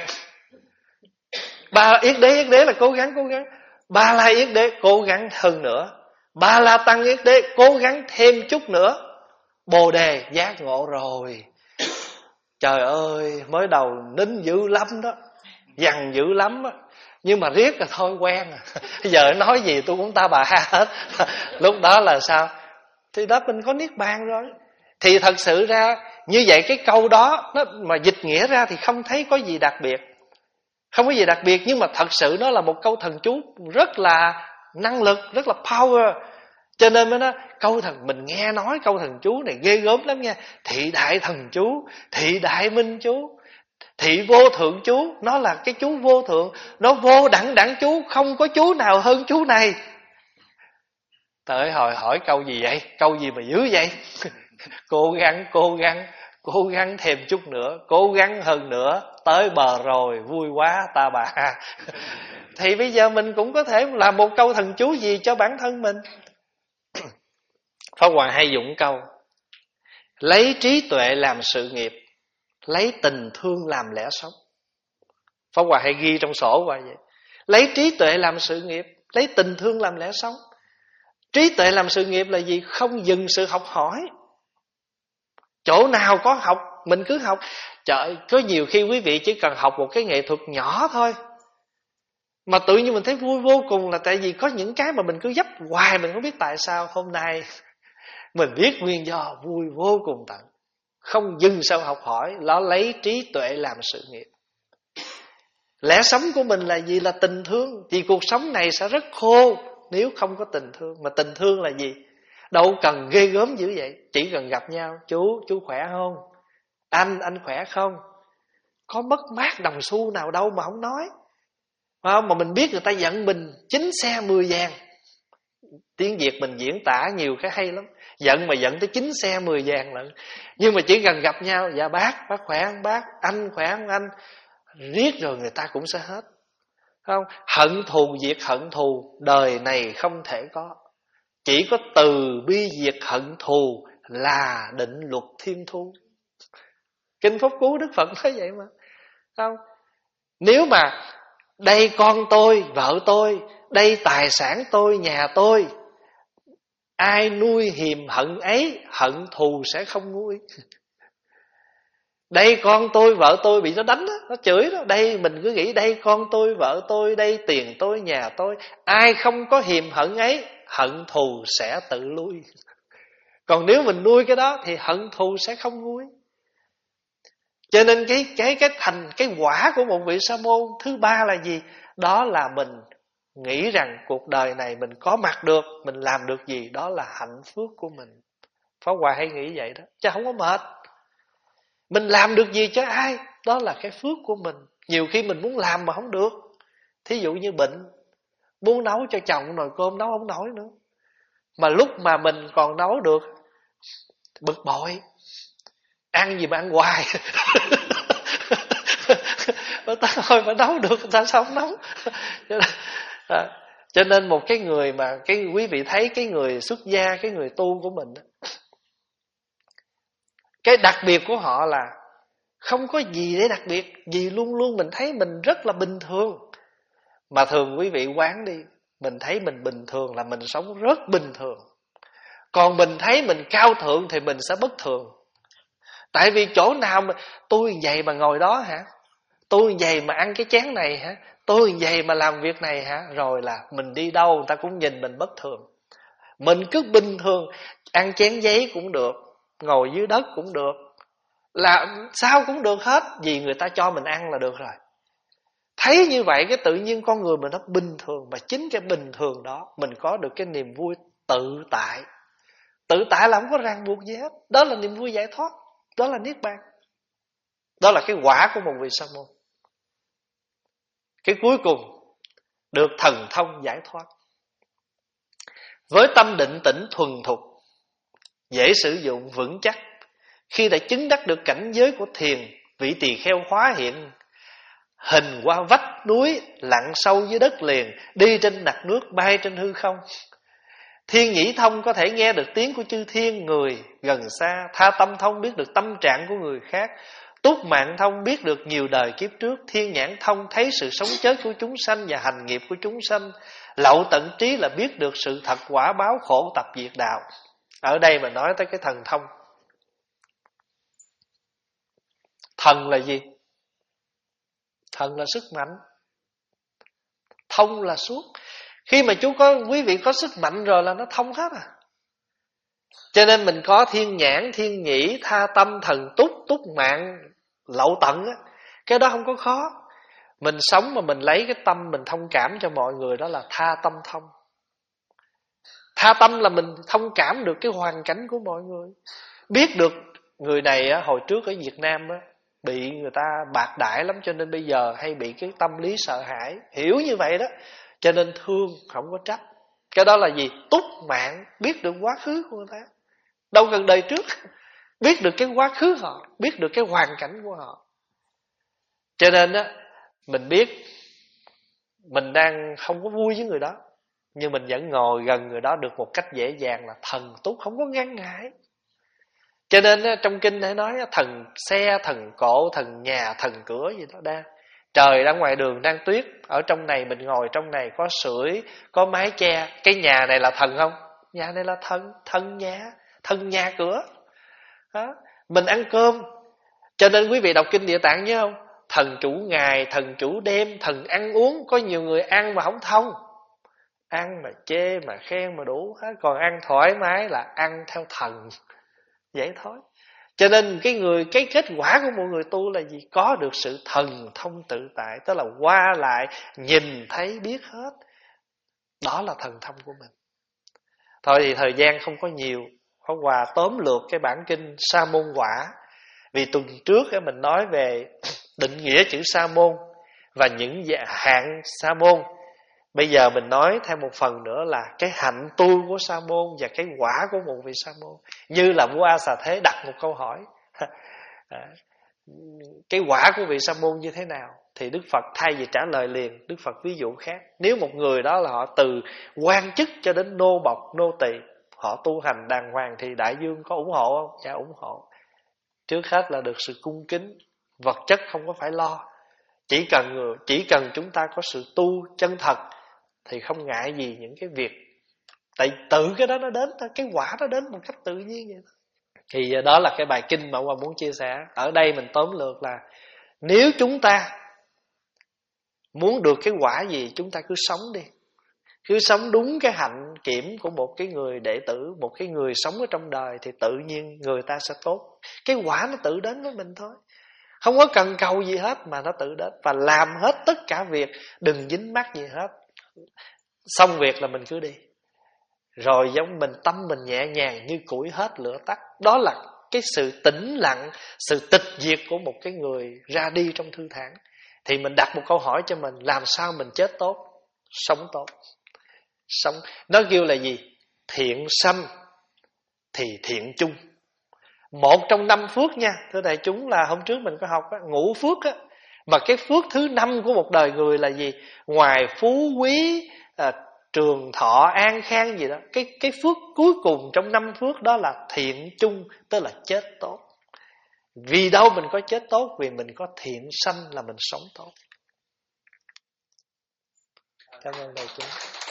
Ba yết đế, yết đế là cố gắng, cố gắng. Ba la yết đế, cố gắng hơn nữa. Ba la tăng yết đế, cố gắng thêm chút nữa. Bồ đề, giác ngộ rồi. Trời ơi, mới đầu nín dữ lắm đó, dằn dữ lắm á. Nhưng mà riết là thôi quen à. Giờ nói gì tôi cũng ta bà hết. Lúc đó là sao? Thì đó mình có niết bàn rồi. Thì thật sự ra như vậy, cái câu đó nó mà dịch nghĩa ra thì không thấy có gì đặc biệt. Không có gì đặc biệt, nhưng mà thật sự nó là một câu thần chú rất là năng lực, rất là power. Cho nên mới nói câu thần, mình nghe nói câu thần chú này ghê gớm lắm nha. Thị đại thần chú, thị đại minh chú, thị vô thượng chú. Nó là cái chú vô thượng, nó vô đẳng đẳng chú, không có chú nào hơn chú này. Tới hồi hỏi câu gì vậy? Câu gì mà dữ vậy? Cố gắng, cố gắng, cố gắng thêm chút nữa, cố gắng hơn nữa, tới bờ rồi, vui quá ta bà. Thì bây giờ mình cũng có thể làm một câu thần chú gì cho bản thân mình. Pháp Hòa hay dụng câu: lấy trí tuệ làm sự nghiệp, lấy tình thương làm lẽ sống. Pháp Hòa hay ghi trong sổ Hòa vậy: lấy trí tuệ làm sự nghiệp, lấy tình thương làm lẽ sống. Trí tuệ làm sự nghiệp là gì? Không dừng sự học hỏi. Chỗ nào có học mình cứ học. Trời, có nhiều khi quý vị chỉ cần học một cái nghệ thuật nhỏ thôi mà tự nhiên mình thấy vui vô cùng, là tại vì có những cái mà mình cứ dấp hoài, mình không biết tại sao. Hôm nay mình biết nguyên do, vui vô cùng tận. Không dừng sao học hỏi, nó lấy trí tuệ làm sự nghiệp. Lẽ sống của mình là gì? Là tình thương. Vì cuộc sống này sẽ rất khô nếu không có tình thương. Mà tình thương là gì? Đâu cần ghê gớm dữ vậy. Chỉ cần gặp nhau: Chú, chú khỏe không? Anh, anh khỏe không? Có mất mát đồng xu nào đâu mà không nói. Không, mà mình biết người ta giận mình chín xe mười vàng. Tiếng Việt mình diễn tả nhiều cái hay lắm. Giận mà giận tới chín xe mười vàng lận. Nhưng mà chỉ cần gặp nhau: Dạ bác, bác khỏe không bác? Anh khỏe không anh? Riết rồi người ta cũng sẽ hết. Không? Hận thù diệt hận thù đời này không thể có. Chỉ có từ bi diệt hận thù là định luật thiên thu. Kinh Pháp Cú Đức Phật nói vậy mà. Không? Nếu mà đây con tôi, vợ tôi, đây tài sản tôi, nhà tôi, ai nuôi hiềm hận ấy, hận thù sẽ không nguôi. Đây con tôi, vợ tôi bị nó đánh đó, nó chửi đó. Đây mình cứ nghĩ đây con tôi, vợ tôi, đây tiền tôi, nhà tôi. Ai không có hiềm hận ấy, hận thù sẽ tự lui. Còn nếu mình nuôi cái đó thì hận thù sẽ không nguôi. Cho nên cái cái cái thành cái quả của một vị sa môn thứ ba là gì? Đó là mình nghĩ rằng cuộc đời này mình có mặt được, mình làm được gì, đó là hạnh phúc của mình. Pháp Hòa hay nghĩ vậy đó, chứ không có mệt. Mình làm được gì cho ai, đó là cái phước của mình. Nhiều khi mình muốn làm mà không được. Thí dụ như bệnh, muốn nấu cho chồng nồi cơm nấu không nổi nữa. Mà lúc mà mình còn nấu được, bực bội. Ăn gì mà ăn hoài. Ta thôi mà nấu được, ta sao không nấu. Cho nên, à, cho nên một cái người mà cái quý vị thấy cái người xuất gia, cái người tu của mình, cái đặc biệt của họ là không có gì để đặc biệt. Vì luôn luôn mình thấy mình rất là bình thường. Mà thường quý vị quán đi, mình thấy mình bình thường là mình sống rất bình thường. Còn mình thấy mình cao thượng thì mình sẽ bất thường. Tại vì chỗ nào mà tôi vậy mà ngồi đó hả? Tôi vậy mà ăn cái chén này hả? Tôi vậy mà làm việc này hả? Rồi là mình đi đâu người ta cũng nhìn mình bất thường. Mình cứ bình thường, ăn chén giấy cũng được, ngồi dưới đất cũng được, là sao cũng được hết. Vì người ta cho mình ăn là được rồi. Thấy như vậy cái tự nhiên con người mình nó bình thường. Và chính cái bình thường đó mình có được cái niềm vui tự tại. Tự tại là không có ràng buộc gì hết. Đó là niềm vui giải thoát. Đó là Niết Bàn. Đó là cái quả của một vị sa môn. Cái cuối cùng được thần thông giải thoát. Với tâm định tĩnh thuần thục, dễ sử dụng vững chắc, khi đã chứng đắc được cảnh giới của thiền, vị tỳ kheo hóa hiện hình qua vách núi, lặn sâu dưới đất liền, đi trên mặt nước, bay trên hư không. Thiên nhĩ thông có thể nghe được tiếng của chư thiên người gần xa. Tha tâm thông biết được tâm trạng của người khác. Túc mạng thông biết được nhiều đời kiếp trước. Thiên nhãn thông thấy sự sống chết của chúng sanh và hành nghiệp của chúng sanh. Lậu tận trí là biết được sự thật quả báo khổ tập diệt đạo. Ở đây mà nói tới cái thần thông. Thần là gì? Thần là sức mạnh. Thông là suốt. Khi mà chú có quý vị có sức mạnh rồi là nó thông hết à. Cho nên mình có thiên nhãn, thiên nhĩ, tha tâm, thần túc, túc mạng, lậu tận á. Cái đó không có khó. Mình sống mà mình lấy cái tâm mình thông cảm cho mọi người, đó là tha tâm thông. Tha tâm là mình thông cảm được cái hoàn cảnh của mọi người. Biết được người này á, hồi trước ở Việt Nam á, bị người ta bạc đãi lắm, cho nên bây giờ hay bị cái tâm lý sợ hãi. Hiểu như vậy đó, cho nên thương, không có trách. Cái đó là gì? Túc mạng, biết được quá khứ của người ta. Đâu cần đời trước. Biết được cái quá khứ họ, biết được cái hoàn cảnh của họ. Cho nên á, mình biết mình đang không có vui với người đó, nhưng mình vẫn ngồi gần người đó được một cách dễ dàng, là thần túc, không có ngăn ngại. Cho nên á, trong kinh hay nói thần xe, thần cộ, thần nhà, thần cửa gì đó đa. Trời đang ngoài đường đang tuyết, ở trong này mình ngồi trong này có sưởi, có mái che. Cái nhà này là thần không? Nhà này là thần, thần nhà, thần nhà cửa đó. Mình ăn cơm. Cho nên quý vị đọc kinh Địa Tạng nhớ không? Thần chủ ngày, thần chủ đêm, thần ăn uống. Có nhiều người ăn mà không thông, ăn mà chê mà khen mà đủ hết. Còn ăn thoải mái là ăn theo thần. Vậy thôi. Cho nên cái người cái kết quả của một người tu là gì? Có được sự thần thông tự tại, tức là qua lại nhìn thấy biết hết. Đó là thần thông của mình. Thôi thì thời gian không có nhiều, Pháp Hòa tóm lược cái bản kinh Sa môn quả. Vì tuần trước mình nói về định nghĩa chữ sa môn và những hạng sa môn. Bây giờ mình nói thêm một phần nữa là cái hạnh tu của sa môn và cái quả của một vị sa môn. Như là vua A Xà Thế đặt một câu hỏi, cái quả của vị sa môn như thế nào? Thì Đức Phật thay vì trả lời liền, Đức Phật ví dụ khác. Nếu một người đó là họ từ quan chức cho đến nô bộc, nô tỳ, họ tu hành đàng hoàng thì đại dương có ủng hộ không? Dạ ủng hộ. Trước hết là được sự cung kính, vật chất không có phải lo. Chỉ cần người, chỉ cần chúng ta có sự tu chân thật thì không ngại gì những cái việc. Tại tự cái đó nó đến, cái quả nó đến một cách tự nhiên vậy. Thì đó là cái bài kinh mà Hòa muốn chia sẻ. Ở đây mình tóm lược là nếu chúng ta muốn được cái quả gì, chúng ta cứ sống đi. Cứ sống đúng cái hạnh kiểm của một cái người đệ tử, một cái người sống ở trong đời, thì tự nhiên người ta sẽ tốt. Cái quả nó tự đến với mình thôi. Không có cần cầu gì hết mà nó tự đến. Và làm hết tất cả việc, đừng dính mắc gì hết. Xong việc là mình cứ đi. Rồi giống mình, tâm mình nhẹ nhàng như củi hết lửa tắt. Đó là cái sự tĩnh lặng, sự tịch diệt của một cái người ra đi trong thư thản. Thì mình đặt một câu hỏi cho mình, làm sao mình chết tốt? Sống tốt. Sống. Nó kêu là gì? Thiện sanh thì thiện chung. Một trong năm phước nha. Thưa đại chúng, là hôm trước mình có học á, ngũ phước á. Mà cái phước thứ năm của một đời người là gì? Ngoài phú quý, à, trường thọ, an khang gì đó, Cái, cái phước cuối cùng trong năm phước đó là thiện chung, tức là chết tốt. Vì đâu mình có chết tốt? Vì mình có thiện sanh là mình sống tốt. Cảm ơn đại chúng.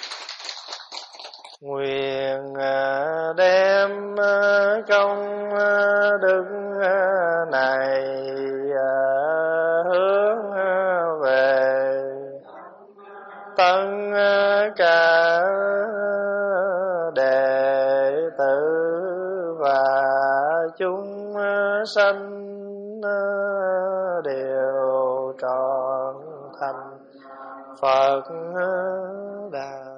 Nguyện đem công đức này hướng về tất cả đệ tử và chúng sanh đều trọn thành Phật đạo.